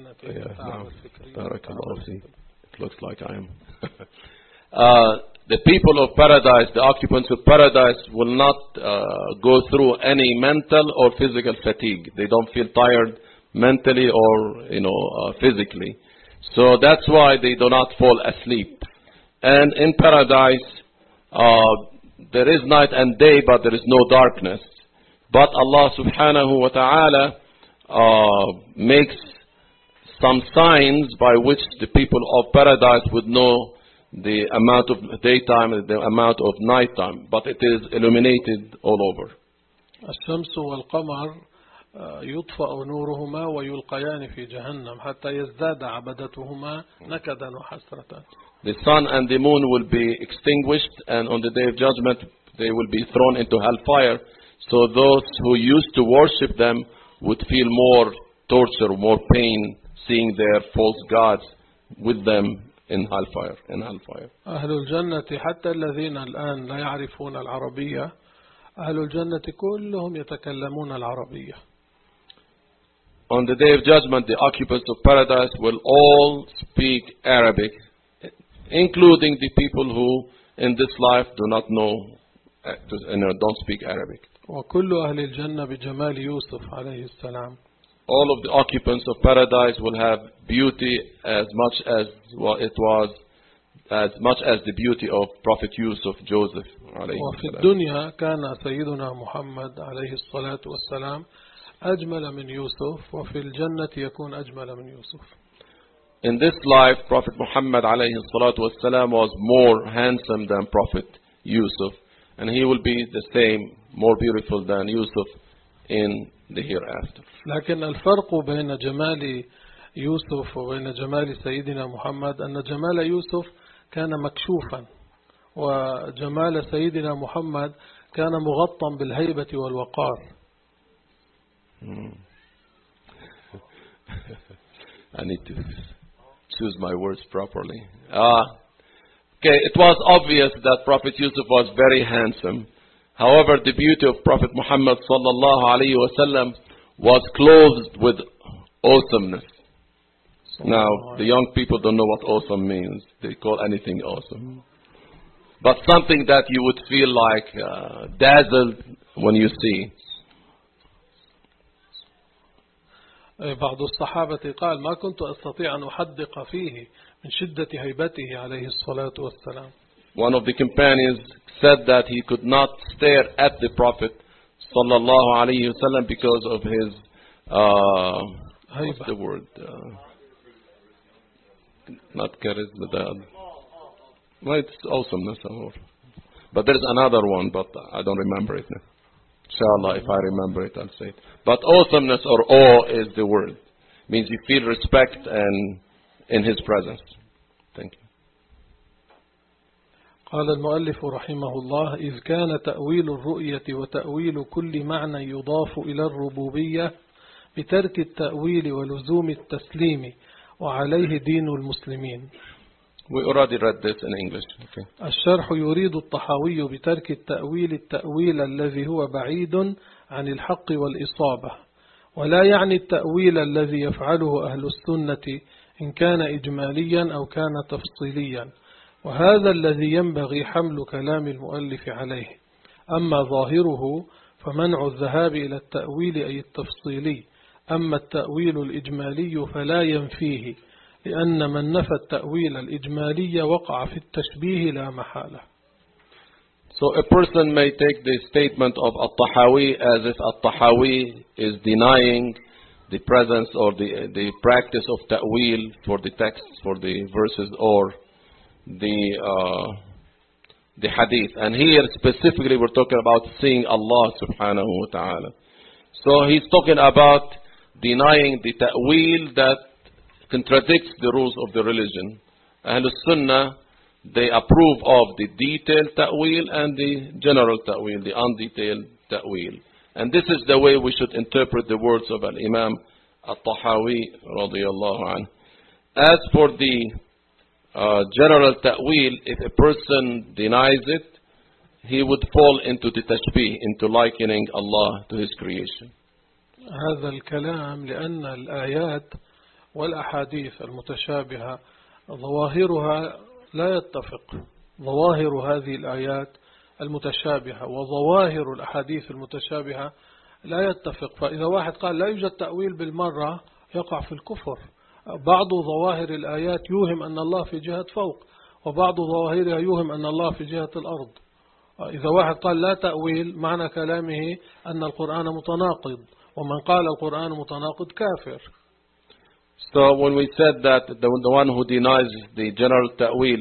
it looks like I am. The people of paradise, the occupants of paradise will not go through any mental or physical fatigue. They don't feel tired mentally or physically. So that's why they do not fall asleep. And in paradise, there is night and day, but there is no darkness. But Allah subhanahu wa ta'ala makes some signs by which the people of paradise would know the amount of daytime and the amount of nighttime, but it is illuminated all over. الشمس والقمر يطفأ نورهما ويلقيان في جهنم حتى يزداد عبدتهما نكدا وحسرة. The sun and the moon will be extinguished, and on the day of judgment they will be thrown into hellfire. So those who used to worship them would feel more torture, more pain, seeing their false gods with them in hellfire. أهل الجنة حتى الذين الآن لا يعرفون العربية، أهل الجنة كلهم يتكلمون العربية. On the day of judgment, the occupants of paradise will all speak Arabic, including the people who in this life do not know, don't speak Arabic. وكل أهل الجنة بجمال يوسف عليه السلام. All of the occupants of paradise will have beauty as much as the beauty of Prophet Yusuf, Joseph. وفي الدنيا كان سيدنا محمد عليه الصلاة والسلام أجمل من يوسف، وفي الجنة يكون أجمل من يوسف. In this life, Prophet Muhammad عليه الصلاة والسلام was more handsome than Prophet Yusuf, and he will be the same, more beautiful than Yusuf in the hereafter. لكن الفرق بين جمال يوسف وبين جمال سيدنا محمد أن جمال يوسف كان مكشوفا، وجمال سيدنا محمد كان مغطى بالهيبة والوقار. I need to choose my words properly. Okay, it was obvious that Prophet Yusuf was very handsome. However, the beauty of Prophet Muhammad sallallahu alaihi wasallam was clothed with awesomeness. Now, the young people don't know what awesome means. They call anything awesome. But something that you would feel like dazzled when you see. بعض الصحابة قال ما كنت أستطيع أن أحدق فيه من شدة هيبته عليه الصلاة والسلام. One of the companions said that he could not stare at the Prophet sallallahu alaihi wasallam because of his what's the word? Not charisma. Well, it's awesomeness. But there's another one, but I don't remember it now. Inshallah, if I remember it, I'll say it. But awesomeness or awe is the word. It means you feel respect and in his presence. Thank you. قال المؤلف رحمه الله: إذ كان تأويل الرؤية وتأويل كل معنى يضاف إلى الربوبية بترك التأويل ولزوم التسليم وعليه دين المسلمين. We already read this in English. Okay. الشرح يريد الطحاوي بترك التأويل الذي هو بعيد عن الحق والإصابة، ولا يعني التأويل الذي يفعله أهل السنة إن كان إجماليا أو كان تفصيليا، وهذا الذي ينبغي حمل كلام المؤلف عليه. أما ظاهره فمنع الذهاب إلى التأويل أي التفصيلي، أما التأويل الإجمالي فلا ينفيه، لأن من نفى التأويل الإجمالي وقع في التشبيه لا محالة. So a person may take the statement of At-Tahawi as if At-Tahawi is denying the presence or the practice of ta'wil for the texts, for the verses or the hadith. And here specifically we're talking about seeing Allah subhanahu wa ta'ala. So he's talking about denying the ta'wil that contradicts the rules of the religion. Ahlul Sunnah, they approve of the detailed ta'wil and the general ta'wil, the undetailed ta'wil. And this is the way we should interpret the words of Al-Imam At-Tahawi radiyallahu anhu. As for the general ta'wil, if a person denies it, he would fall into the tashbih, into likening Allah to his creation. هذا الكلام لأن الآيات والأحاديث المتشابهة ظواهرها لا يتفق. ظواهر هذه الآيات المتشابهة وظواهر الأحاديث المتشابهة لا يتفق. فإذا واحد قال لا يوجد تأويل بالمرة يقع في الكفر. بعض ظواهر الآيات يوهم أن الله في جهة فوق، وبعض ظواهرها يوهم أن الله في جهة الأرض. إذا واحد قال لا تأويل، معنى كلامه أن القرآن متناقض، ومن قال القرآن متناقض كافر. So when we said that the one who denies the general ta'wil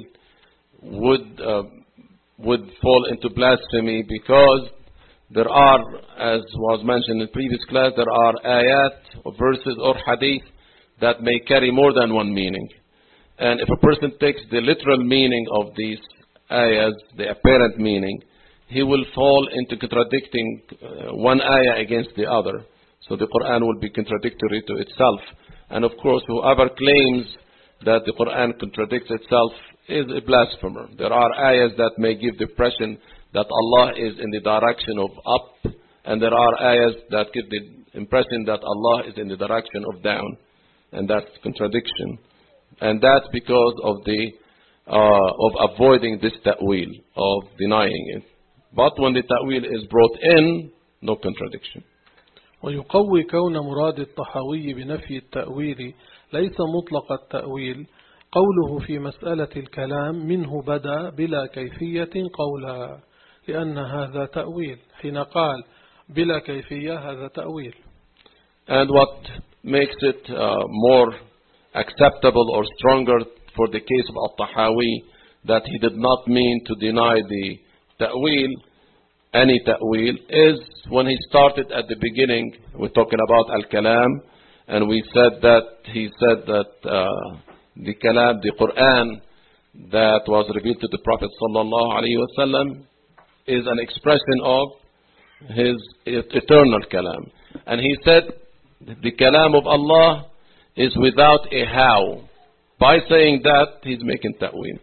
would fall into blasphemy, because there are, as was mentioned in previous class, there are ayat or verses or hadith that may carry more than one meaning. And if a person takes the literal meaning of these ayahs, the apparent meaning, he will fall into contradicting one ayah against the other. So the Quran will be contradictory to itself. And of course, whoever claims that the Quran contradicts itself is a blasphemer. There are ayahs that may give the impression that Allah is in the direction of up, and there are ayahs that give the impression that Allah is in the direction of down, and that's contradiction. And that's because of of avoiding this ta'wil, of denying it. But when the ta'wil is brought in, no contradiction. ويقوي كون مراد الطحاوي بنفي التأويل ليس مطلق التأويل قوله في مسألة الكلام منه بدأ بلا كيفية قولا، لأن هذا تأويل. حين قال بلا كيفية هذا تأويل. And what makes it more acceptable or stronger for the case of Al-Tahawi, that he did not mean to deny the ta'wil, any ta'wil, is when he started at the beginning, we're talking about Al-Kalam, and we said that he said that the Kalam, the Quran that was revealed to the Prophet sallallahu alaihi wasallam is an expression of his eternal Kalam. And he said the Kalam of Allah is without a how. By saying that, he's making ta'wil.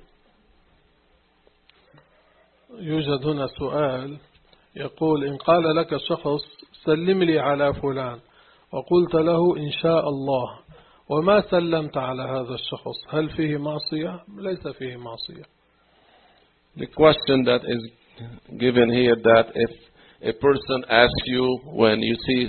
يوجد هنا سؤال يقول: إن قال لك شخص سلم لي على فلان وقلت له إن شاء الله وما سلمت على هذا الشخص، هل فيه معصية؟ ليس فيه معصية. The question that is given here, that if a person asks you when you see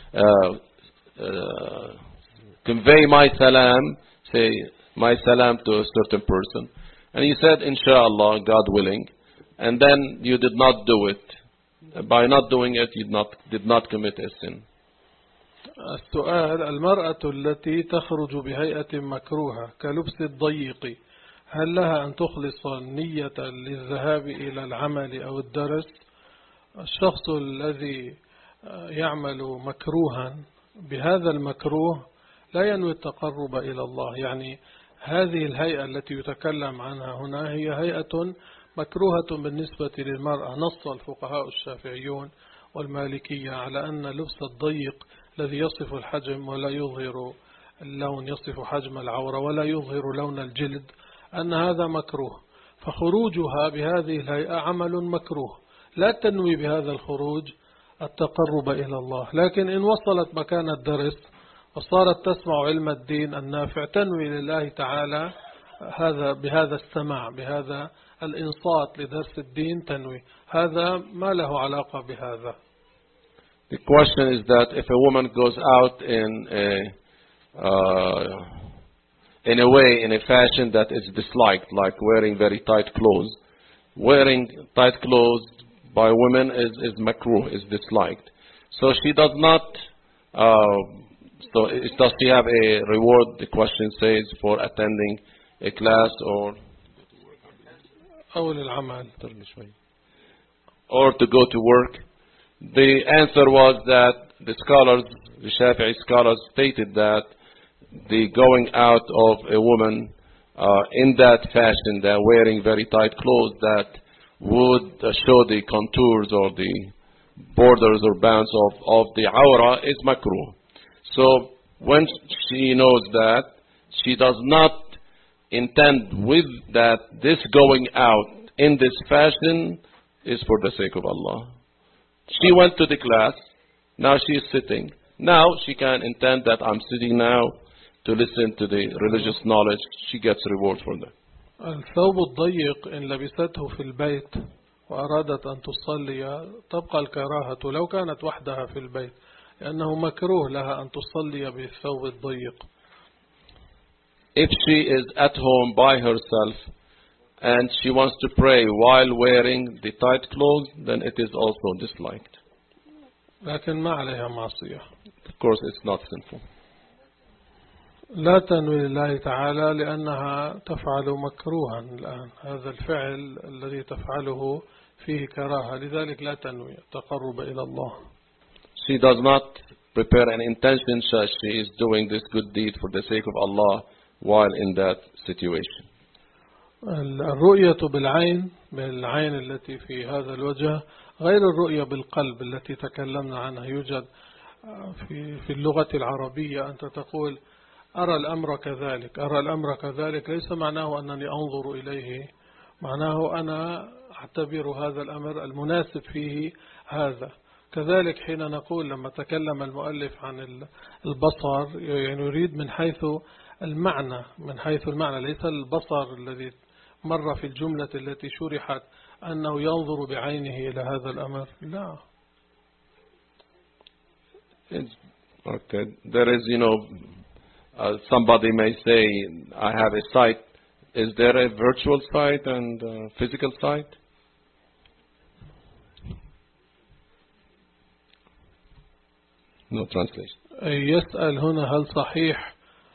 convey my salam, say my salam to a certain person, and you said inshallah, God willing, and then you did not do it. By not doing it, you did not commit a sin. السؤال: المرأة التي تخرج بهيئة مكروهة كلبس الضيق، هل لها أن تخلص نية للذهاب إلى العمل أو الدرس؟ الشخص الذي يعمل مكروها بهذا المكروه لا ينوي التقرب إلى الله. يعني هذه الهيئة التي يتكلم عنها هنا هي هيئة مكروهة بالنسبة للمرأة. نص الفقهاء الشافعيون والمالكية على أن لبس الضيق الذي يصف الحجم ولا يظهر اللون، يصف حجم العورة ولا يظهر لون الجلد، أن هذا مكروه. فخروجها بهذه الهيئة عمل مكروه، لا تنوي بهذا الخروج التقرب إلى الله. لكن إن وصلت مكان الدرس وصارت تسمع علم الدين النافع، تنوي لله تعالى هذا بهذا السماع، بهذا الإنصات لدرس الدين، تنوي، هذا ما له علاقة بهذا. The question is that if a woman goes out in a way, in a fashion that is disliked, like wearing very tight clothes, wearing tight clothes by women is makruh, is disliked. So she does not, does she have a reward, the question says, for attending a class or to go to work? The answer was that the scholars, the Shafi'i scholars, stated that the going out of a woman in that fashion, that wearing very tight clothes that would show the contours or the borders or bounds of the awra, is makruh. So when she knows that, she does not intend with that this going out in this fashion is for the sake of Allah. She went to the class, now she is sitting. Now she can intend that I'm sitting now to listen to the religious knowledge. She gets reward for that. الثوب الضيق إن لبسته في البيت وأرادت أن تصلي تبقى الكراهة لو كانت وحدها في البيت، لأنه مكروه لها أن تصلي بالثوب الضيق. If she is at home by herself and she wants to pray while wearing the tight clothes, then it is also disliked. لكن ما عليها معصية. Of course it's not sinful. لا تنوي لله تعالى لأنها تفعل مكروها الآن. هذا الفعل الذي تفعله فيه كراهة، لذلك لا تنوي التقرب إلى الله. She does not prepare an intention that she is doing this good deed for the sake of Allah while in that situation. الرؤية بالعين التي في هذا الوجه غير الرؤية بالقلب التي تكلمنا عنها. يوجد في اللغة العربية أنت تقول أرى الأمر كذلك. أرى الأمر كذلك ليس معناه أنني أنظر إليه، معناه أنا أعتبر هذا الأمر المناسب فيه هذا. كذلك حين نقول لما تكلم المؤلف عن البصر، يعني يريد من حيث المعنى، ليس البصر الذي مر في الجملة التي شرحت أنه ينظر بعينه إلى هذا الأمر. لا. Okay. There is, somebody may say, I have a sight. Is there a virtual sight and a physical sight? No translation. يسأل هنا هل صحيح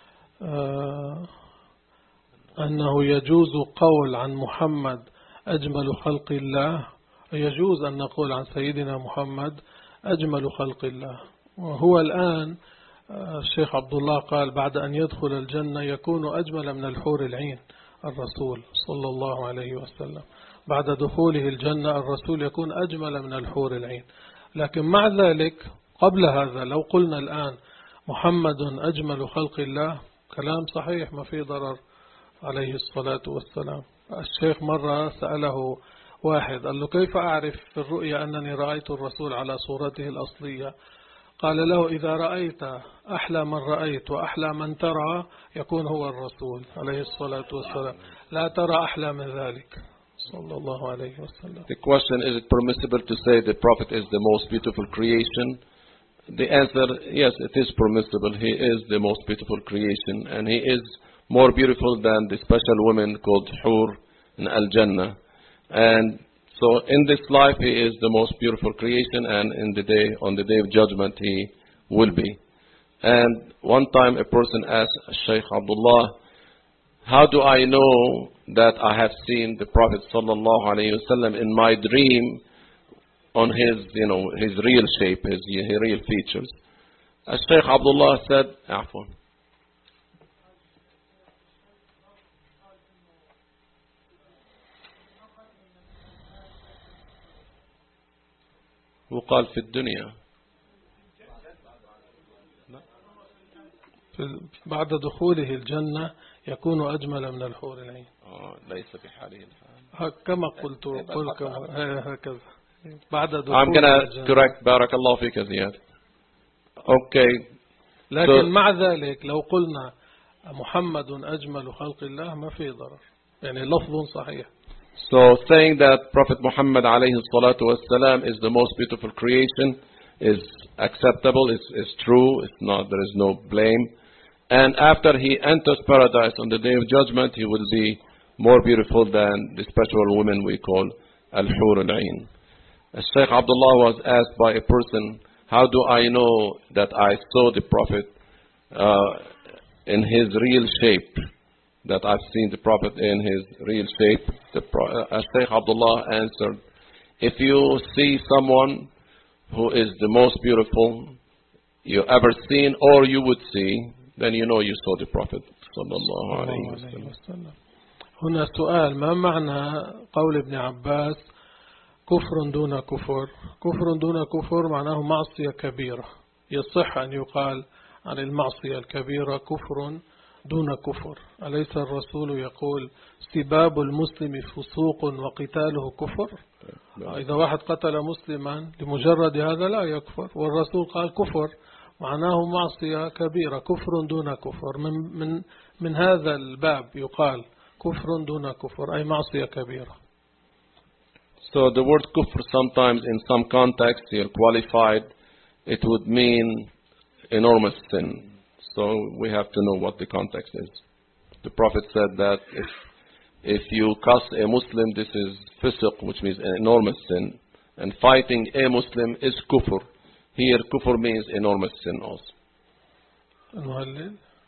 أنه يجوز قول عن محمد أجمل خلق الله؟ يجوز أن نقول عن سيدنا محمد أجمل خلق الله. وهو الآن الشيخ عبد الله قال بعد أن يدخل الجنة يكون أجمل من الحور العين. الرسول صلى الله عليه وسلم بعد دخوله الجنة الرسول يكون أجمل من الحور العين. لكن مع ذلك قبل هذا لو قلنا الآن محمد أجمل خلق الله كلام صحيح ما فيه ضرر عليه الصلاة والسلام. الشيخ مرة سأله واحد قال له كيف أعرف في الرؤيا أنني رأيت الرسول على صورته الأصلية؟ قال له إذا رأيت أحلى من رأيت وأحلى من ترى يكون هو الرسول عليه الصلاة والسلام، لا ترى أحلى من ذلك صلى الله عليه وسلم. The question, is it permissible to say the Prophet is the most beautiful creation? The answer, yes, it is permissible. He is the most beautiful creation, and he is more beautiful than the special women called Hur in Al-Jannah. And so in this life he is the most beautiful creation, and on the day of judgment he will be. And one time a person asked Shaykh Abdullah, how do I know that I have seen the Prophet sallallahu alaihi wasallam in my dream on his real shape, his real features? Shaykh Abdullah said, Afwan. وقال في الدنيا بعد دخوله الجنة يكون أجمل من الحور العين. ليس بحاله الحال كما قلت هكذا بعد دخوله I'm gonna correct بارك الله فيك زياد. Okay. لكن مع ذلك لو قلنا محمد أجمل خلق الله ما في ضرر، يعني لفظ صحيح. So saying that Prophet Muhammad alayhi salatu wasalam is the most beautiful creation is acceptable, is true, it's not, there is no blame. And after he enters paradise on the day of judgment, he will be more beautiful than the special women we call Al-Hur Al-Ain. Shaykh Abdullah was asked by a person, how do I know that I saw the Prophet in his real shape? That I've seen the Prophet in his real shape. Shaykh Abdullah answered, if you see someone who is the most beautiful you ever seen or you would see, then you know you saw the Prophet sallallahu alayhi wa sallam. هنا سؤال، ما معنى قول ابن عباس كفر دون كفر؟ كفر دون كفر معناه معصية كبيرة. يصح أن يقال عن المعصية الكبيرة كفر دون كفر. أليس الرسول يقول سباب المسلم فسوق وقتاله كفر؟ إذا واحد قتل مسلما لمجرد هذا لا يكفر، والرسول قال كفر معناه معصية كبيرة، كفر دون كفر. من هذا الباب يقال كفر دون كفر أي معصية كبيرة. So the word kufr sometimes in some context here qualified, it would mean enormous sin. So we have to know what the context is. The Prophet said that if you cuss a Muslim, this is fisq, which means an enormous sin. And fighting a Muslim is kufr. Here, kufr means enormous sin also. المهلل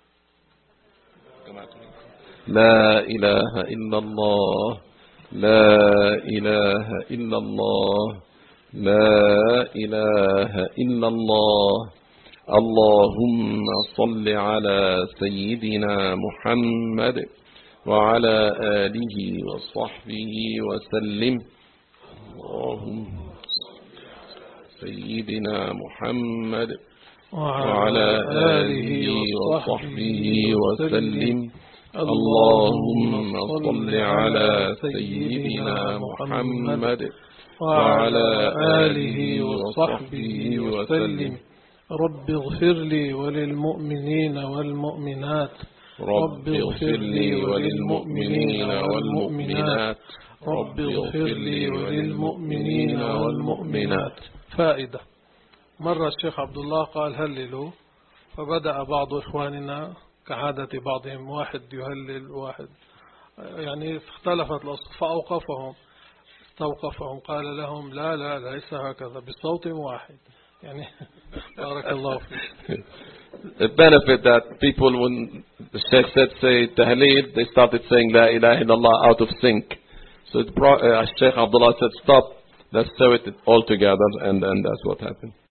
لا إله إلا الله لا إله إلا الله لا إله إلا الله اللهم صل على سيدنا محمد وعلى آله وصحبه وسلم اللهم سيدنا محمد وعلى آله وصحبه وسلم اللهم صل على سيدنا محمد وعلى آله وصحبه وسلم رب اغفر لي وللمؤمنين والمؤمنات رب اغفر لي وللمؤمنين والمؤمنات رب اغفر لي وللمؤمنين والمؤمنات. فائدة: مرة الشيخ عبد الله قال هللوا، فبدأ بعض إخواننا كعادة بعضهم واحد يهلل واحد، يعني اختلفت الأصوات فأوقفهم قال لهم لا لا ليس هكذا بصوت واحد، يعني بارك الله فيك. The benefit that people, when the Sheikh said say Tahleel, they started saying La ilaha illallah out of sync. So Sheikh Abdullah said stop, let's say it all together, and that's what happened.